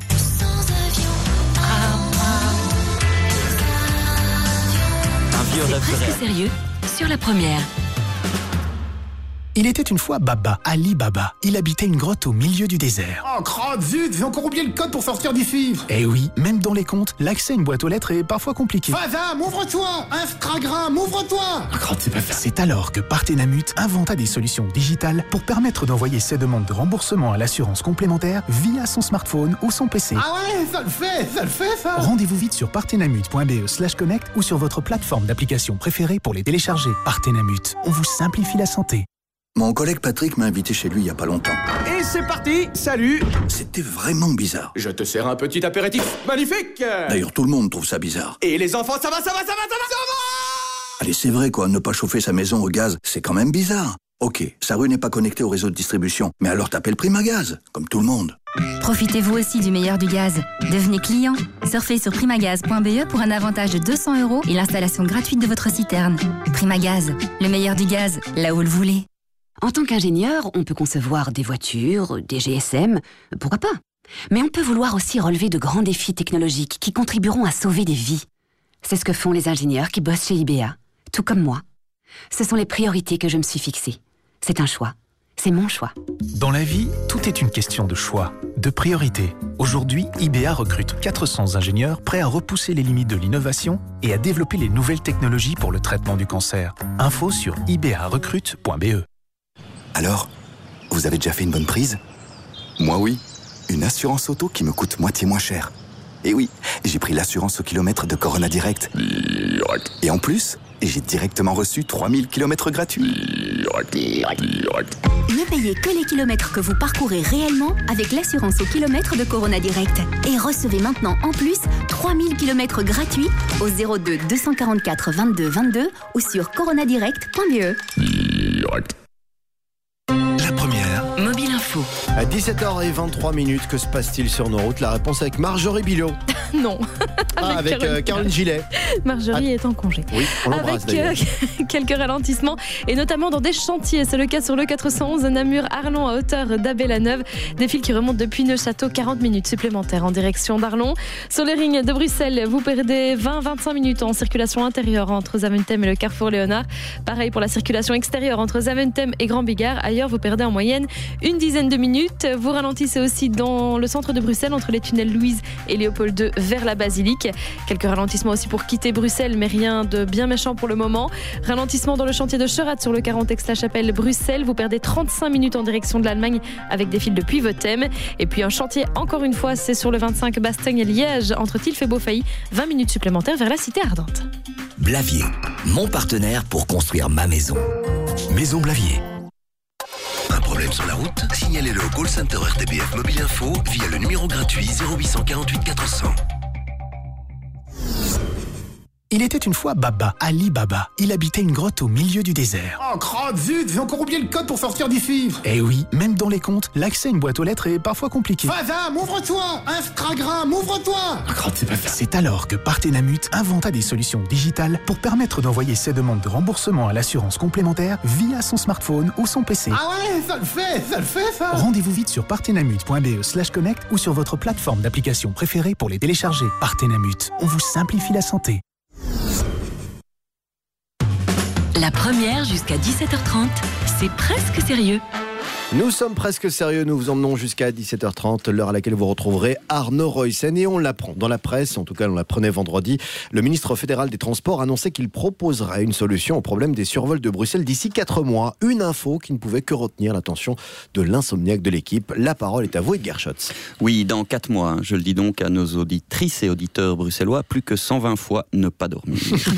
C'est presque sérieux sur la première. Il était une fois Baba, Ali Baba. Il habitait une grotte au milieu du désert. Oh, crotte, zut, j'ai encore oublié le code pour sortir d'ici. Eh oui, même dans les comptes, l'accès à une boîte aux lettres est parfois compliqué. Fazam, ouvre-toi. Instagram, ouvre-toi. Oh, crotte, c'est pas ça. C'est alors que Partenamut inventa des solutions digitales pour permettre d'envoyer ses demandes de remboursement à l'assurance complémentaire via son smartphone ou son P C. Ah ouais, ça le fait, ça le fait, ça. Rendez-vous vite sur partenamut.be slash connect ou sur votre plateforme d'application préférée pour les télécharger. Partenamut, on vous simplifie la santé. Mon collègue Patrick m'a invité chez lui il y a pas longtemps. Et c'est parti, salut. C'était vraiment bizarre. Je te sers un petit apéritif magnifique. D'ailleurs, tout le monde trouve ça bizarre. Et les enfants, ça va, ça va, ça va, ça va, ça va. Allez, c'est vrai quoi, ne pas chauffer sa maison au gaz, c'est quand même bizarre. Ok, sa rue n'est pas connectée au réseau de distribution, mais alors t'appelles Primagaz, comme tout le monde. Profitez-vous aussi du meilleur du gaz. Devenez client. Surfez sur primagaz point b e pour un avantage de deux cents euros et l'installation gratuite de votre citerne. Primagaz, le meilleur du gaz, là où vous le voulez. En tant qu'ingénieur, on peut concevoir des voitures, des G S M, pourquoi pas. Mais on peut vouloir aussi relever de grands défis technologiques qui contribueront à sauver des vies. C'est ce que font les ingénieurs qui bossent chez I B A, tout comme moi. Ce sont les priorités que je me suis fixées. C'est un choix. C'est mon choix. Dans la vie, tout est une question de choix, de priorité. Aujourd'hui, I B A recrute quatre cents ingénieurs prêts à repousser les limites de l'innovation et à développer les nouvelles technologies pour le traitement du cancer. Info sur i b a recrute point b e. Alors, vous avez déjà fait une bonne prise ? Moi oui, une assurance auto qui me coûte moitié moins cher. Et oui, j'ai pris l'assurance au kilomètre de Corona Direct. Et en plus, j'ai directement reçu trois mille kilomètres gratuits. Ne payez que les kilomètres que vous parcourez réellement avec l'assurance au kilomètre de Corona Direct. Et recevez maintenant en plus trois mille kilomètres gratuits au zéro deux deux cent quarante-quatre vingt-deux vingt-deux ou sur coronadirect point b e. La première. Mobile Info. À dix-sept heures vingt-trois minutes, que se passe-t-il sur nos routes? La réponse avec Marjorie Bilot. Non. Ah, avec, avec euh, Caroline Gillet. Marjorie ah. est en congé. Oui, on l'embrasse avec euh, quelques ralentissements, et notamment dans des chantiers. C'est le cas sur le quatre cent onze Namur-Arlon à hauteur d'Abbé-la-Neuve. Des fils qui remontent depuis Neuchâteau, quarante minutes supplémentaires en direction d'Arlon. Sur les lignes de Bruxelles, vous perdez vingt à vingt-cinq minutes en circulation intérieure entre Zaventem et le carrefour Léonard. Pareil pour la circulation extérieure entre Zaventem et Grand Bigard. Ailleurs, vous perdez en moyenne une dizaine de minutes. Vous ralentissez aussi dans le centre de Bruxelles entre les tunnels Louise et Léopold deux vers la Basilique. Quelques ralentissements aussi pour quitter Bruxelles, mais rien de bien méchant pour le moment. Ralentissement dans le chantier de Cherat sur le quarante Aix-la-Chapelle Bruxelles. Vous perdez trente-cinq minutes en direction de l'Allemagne avec des fils depuis Puy-Votem. Et puis un chantier, encore une fois, c'est sur le vingt-cinq Bastogne-Liège entre Tilf et Beaufailly. vingt minutes supplémentaires vers la Cité Ardente. Blavier, mon partenaire pour construire ma maison. Maison Blavier. Un problème sur la route? Signalez-le au call center R T B F Mobile Info via le numéro gratuit zéro huit cent quarante-huit quatre cents. Il était une fois Baba, Ali Baba. Il habitait une grotte au milieu du désert. Oh, crotte, zut, j'ai encore oublié le code pour sortir d'ici. Eh oui, même dans les comptes, l'accès à une boîte aux lettres est parfois compliqué. Fazam, ouvre-toi! Instagram, ouvre-toi! Ah, crotte, c'est pas ça. C'est alors que Partenamut inventa des solutions digitales pour permettre d'envoyer ses demandes de remboursement à l'assurance complémentaire via son smartphone ou son P C. Ah ouais, ça le fait, ça le fait, ça! Rendez-vous vite sur partenamut point b e slash connect ou sur votre plateforme d'application préférée pour les télécharger. Partenamut, on vous simplifie la santé. La première jusqu'à dix-sept heures trente, c'est presque sérieux. Nous sommes presque sérieux, nous vous emmenons jusqu'à dix-sept heures trente, l'heure à laquelle vous retrouverez Arnaud Roysen. Et on l'apprend dans la presse, en tout cas on l'apprenait vendredi, le ministre fédéral des Transports annonçait qu'il proposerait une solution au problème des survols de Bruxelles d'ici quatre mois. Une info qui ne pouvait que retenir l'attention de l'insomniaque de l'équipe. La parole est à vous, Edgar Schotz. Oui, dans quatre mois, je le dis donc à nos auditrices et auditeurs bruxellois, plus que cent vingt fois ne pas dormir.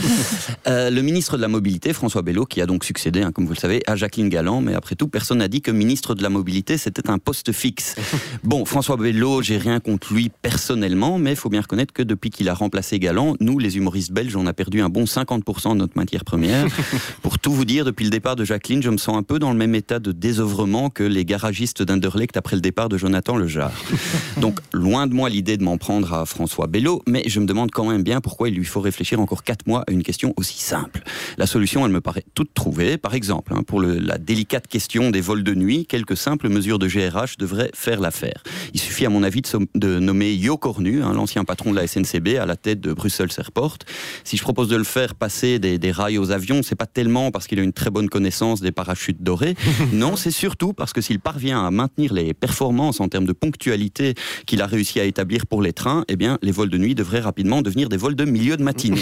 euh, le ministre de la Mobilité, François Bello, qui a donc succédé, hein, comme vous le savez, à Jacqueline Galland, mais après tout, personne n'a dit que ministre de la Mobilité, c'était un poste fixe. Bon, François Bello, j'ai rien contre lui personnellement, mais il faut bien reconnaître que depuis qu'il a remplacé Galland, nous, les humoristes belges, on a perdu un bon cinquante pour cent de notre matière première. Pour tout vous dire, depuis le départ de Jacqueline, je me sens un peu dans le même état de désœuvrement que les garagistes d'Anderlecht après le départ de Jonathan Lejar. Donc, loin de moi l'idée de m'en prendre à François Bello, mais je me demande quand même bien pourquoi il lui faut réfléchir encore quatre mois à une question aussi simple. La solution, elle me paraît toute trouvée. Par exemple, hein, pour le, la délicate question des vols de nuit, quelques simples mesures de G R H devraient faire l'affaire. Il suffit à mon avis de, som- de nommer Jo Cornu, hein, l'ancien patron de la S N C B, à la tête de Bruxelles Airport. Si je propose de le faire passer des, des rails aux avions, c'est pas tellement parce qu'il a une très bonne connaissance des parachutes dorés. Non, c'est surtout parce que s'il parvient à maintenir les performances en termes de ponctualité qu'il a réussi à établir pour les trains, eh bien, les vols de nuit devraient rapidement devenir des vols de milieu de matinée.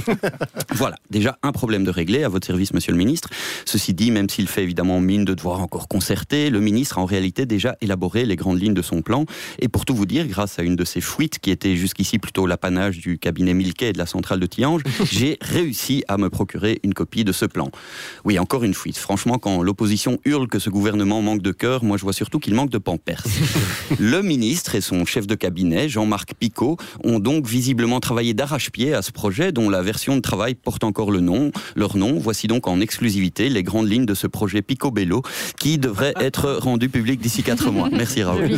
Voilà, déjà un problème de régler à votre service, monsieur le ministre. Ceci dit, même s'il fait évidemment mine de devoir encore concerter, le ministre a en réalité déjà élaboré les grandes lignes de son plan. Et pour tout vous dire, grâce à une de ces fuites qui était jusqu'ici plutôt l'apanage du cabinet Milquet et de la centrale de Tihange, j'ai réussi à me procurer une copie de ce plan. Oui, encore une fuite. Franchement, quand l'opposition hurle que ce gouvernement manque de cœur, moi je vois surtout qu'il manque de pampers. Le ministre et son chef de cabinet, Jean-Marc Picot, ont donc visiblement travaillé d'arrache-pied à ce projet dont la version de travail porte encore le nom, leur nom. Voici donc en exclusivité les grandes lignes de ce projet Picot-Bello qui devrait être rendu public d'ici quatre mois. Merci Raoul.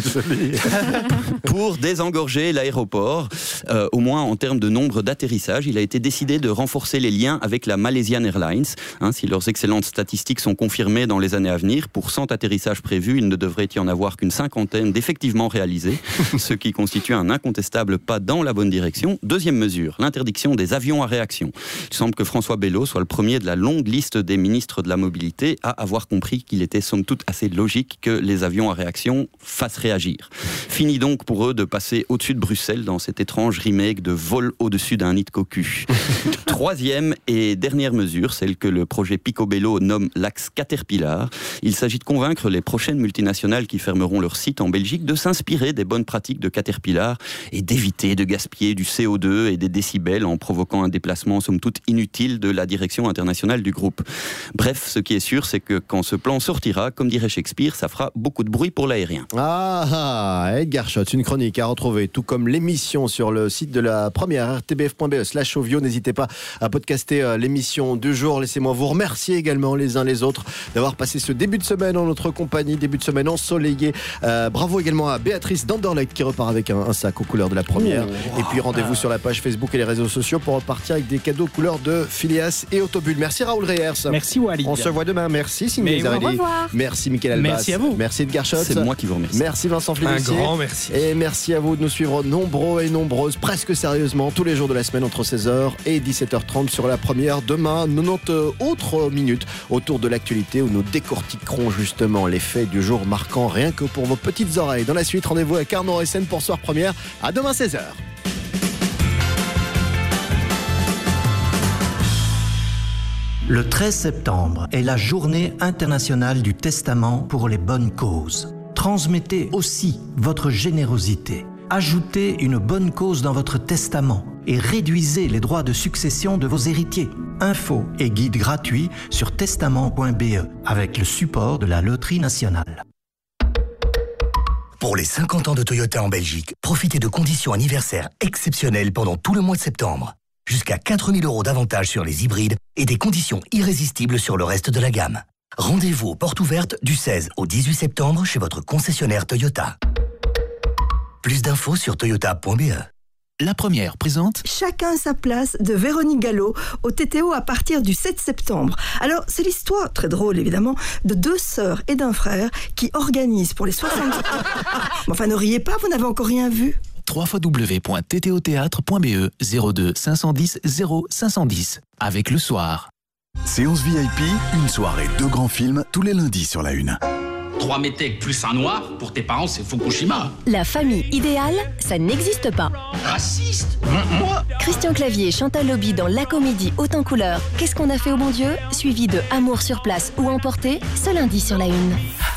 Pour désengorger l'aéroport, euh, au moins en termes de nombre d'atterrissages, il a été décidé de renforcer les liens avec la Malaysian Airlines. Hein, si leurs excellentes statistiques sont confirmées dans les années à venir, pour cent atterrissages prévus, il ne devrait y en avoir qu'une cinquantaine d'effectivement réalisés, ce qui constitue un incontestable pas dans la bonne direction. Deuxième mesure, l'interdiction des avions à réaction. Il semble que François Bello soit le premier de la longue liste des ministres de la mobilité à avoir compris qu'il était somme toute assez logique que les avions à réaction fassent réagir. Fini donc pour eux de passer au-dessus de Bruxelles dans cet étrange remake de vol au-dessus d'un nid de cocu. Troisième et dernière mesure, celle que le projet Picot-Bello nomme l'axe Caterpillar. Il s'agit de convaincre les prochaines multinationales qui fermeront leur site en Belgique de s'inspirer des bonnes pratiques de Caterpillar et d'éviter de gaspiller du C O deux et des décibels en provoquant un déplacement somme toute inutile de la direction internationale du groupe. Bref, ce qui est sûr, c'est que quand ce plan sortira, comme dirait Shakespeare, Shakespeare, ça fera beaucoup de bruit pour l'aérien. Ah, ah, Edgar Schott, une chronique à retrouver, tout comme l'émission sur le site de la première, r t b f point b e slash ovio. N'hésitez pas à podcaster euh, l'émission du jour. Laissez-moi vous remercier également les uns les autres d'avoir passé ce début de semaine en notre compagnie, début de semaine ensoleillé. Euh, bravo également à Béatrice d'Anderlecht qui repart avec un, un sac aux couleurs de la première. Oh. Et puis rendez-vous sur la page Facebook et les réseaux sociaux pour repartir avec des cadeaux couleurs de Phileas et Autobulle. Merci Raoul Reyers. Merci Walid. On se voit demain. Merci Signé Zarelli. Au revoir. Merci Mickaël Albas. Merci à vous. Merci Edgar Schott. C'est moi qui vous remercie. Merci Vincent Flémissier. Un grand merci. Et merci à vous de nous suivre nombreux et nombreuses, presque sérieusement, tous les jours de la semaine entre seize heures et dix-sept heures trente sur la première. Demain, quatre-vingt-dix autres minutes autour de l'actualité où nous décortiquerons justement les faits du jour marquant rien que pour vos petites oreilles. Dans la suite, rendez-vous avec Arnaud Ressen pour Soir Première. À demain seize heures. Le treize septembre est la journée internationale du testament pour les bonnes causes. Transmettez aussi votre générosité. Ajoutez une bonne cause dans votre testament et réduisez les droits de succession de vos héritiers. Infos et guides gratuits sur testament point b e avec le support de la Loterie nationale. Pour les cinquante ans de Toyota en Belgique, profitez de conditions anniversaires exceptionnelles pendant tout le mois de septembre. Jusqu'à quatre mille euros d'avantages sur les hybrides et des conditions irrésistibles sur le reste de la gamme. Rendez-vous aux portes ouvertes du seize au dix-huit septembre chez votre concessionnaire Toyota. Plus d'infos sur toyota point b e. La première présente Chacun sa place de Véronique Gallo au T T O à partir du sept septembre. Alors, c'est l'histoire, très drôle évidemment, de deux sœurs et d'un frère qui organisent pour les soixante... Enfin, ne riez pas, vous n'avez encore rien vu. w w w point t t o théâtre point b e zéro deux cinq cent dix zéro cinq cent dix avec Le Soir. Séance V I P, une soirée, deux grands films tous les lundis sur la Une. Trois métèques plus un noir, pour tes parents, c'est Fukushima. La famille idéale, ça n'existe pas. Raciste? Moi? Christian Clavier et Chantal Lobby dans la comédie Haute en couleur. Qu'est-ce qu'on a fait au bon Dieu? Suivi de Amour sur place ou emporté, ce lundi sur la Une.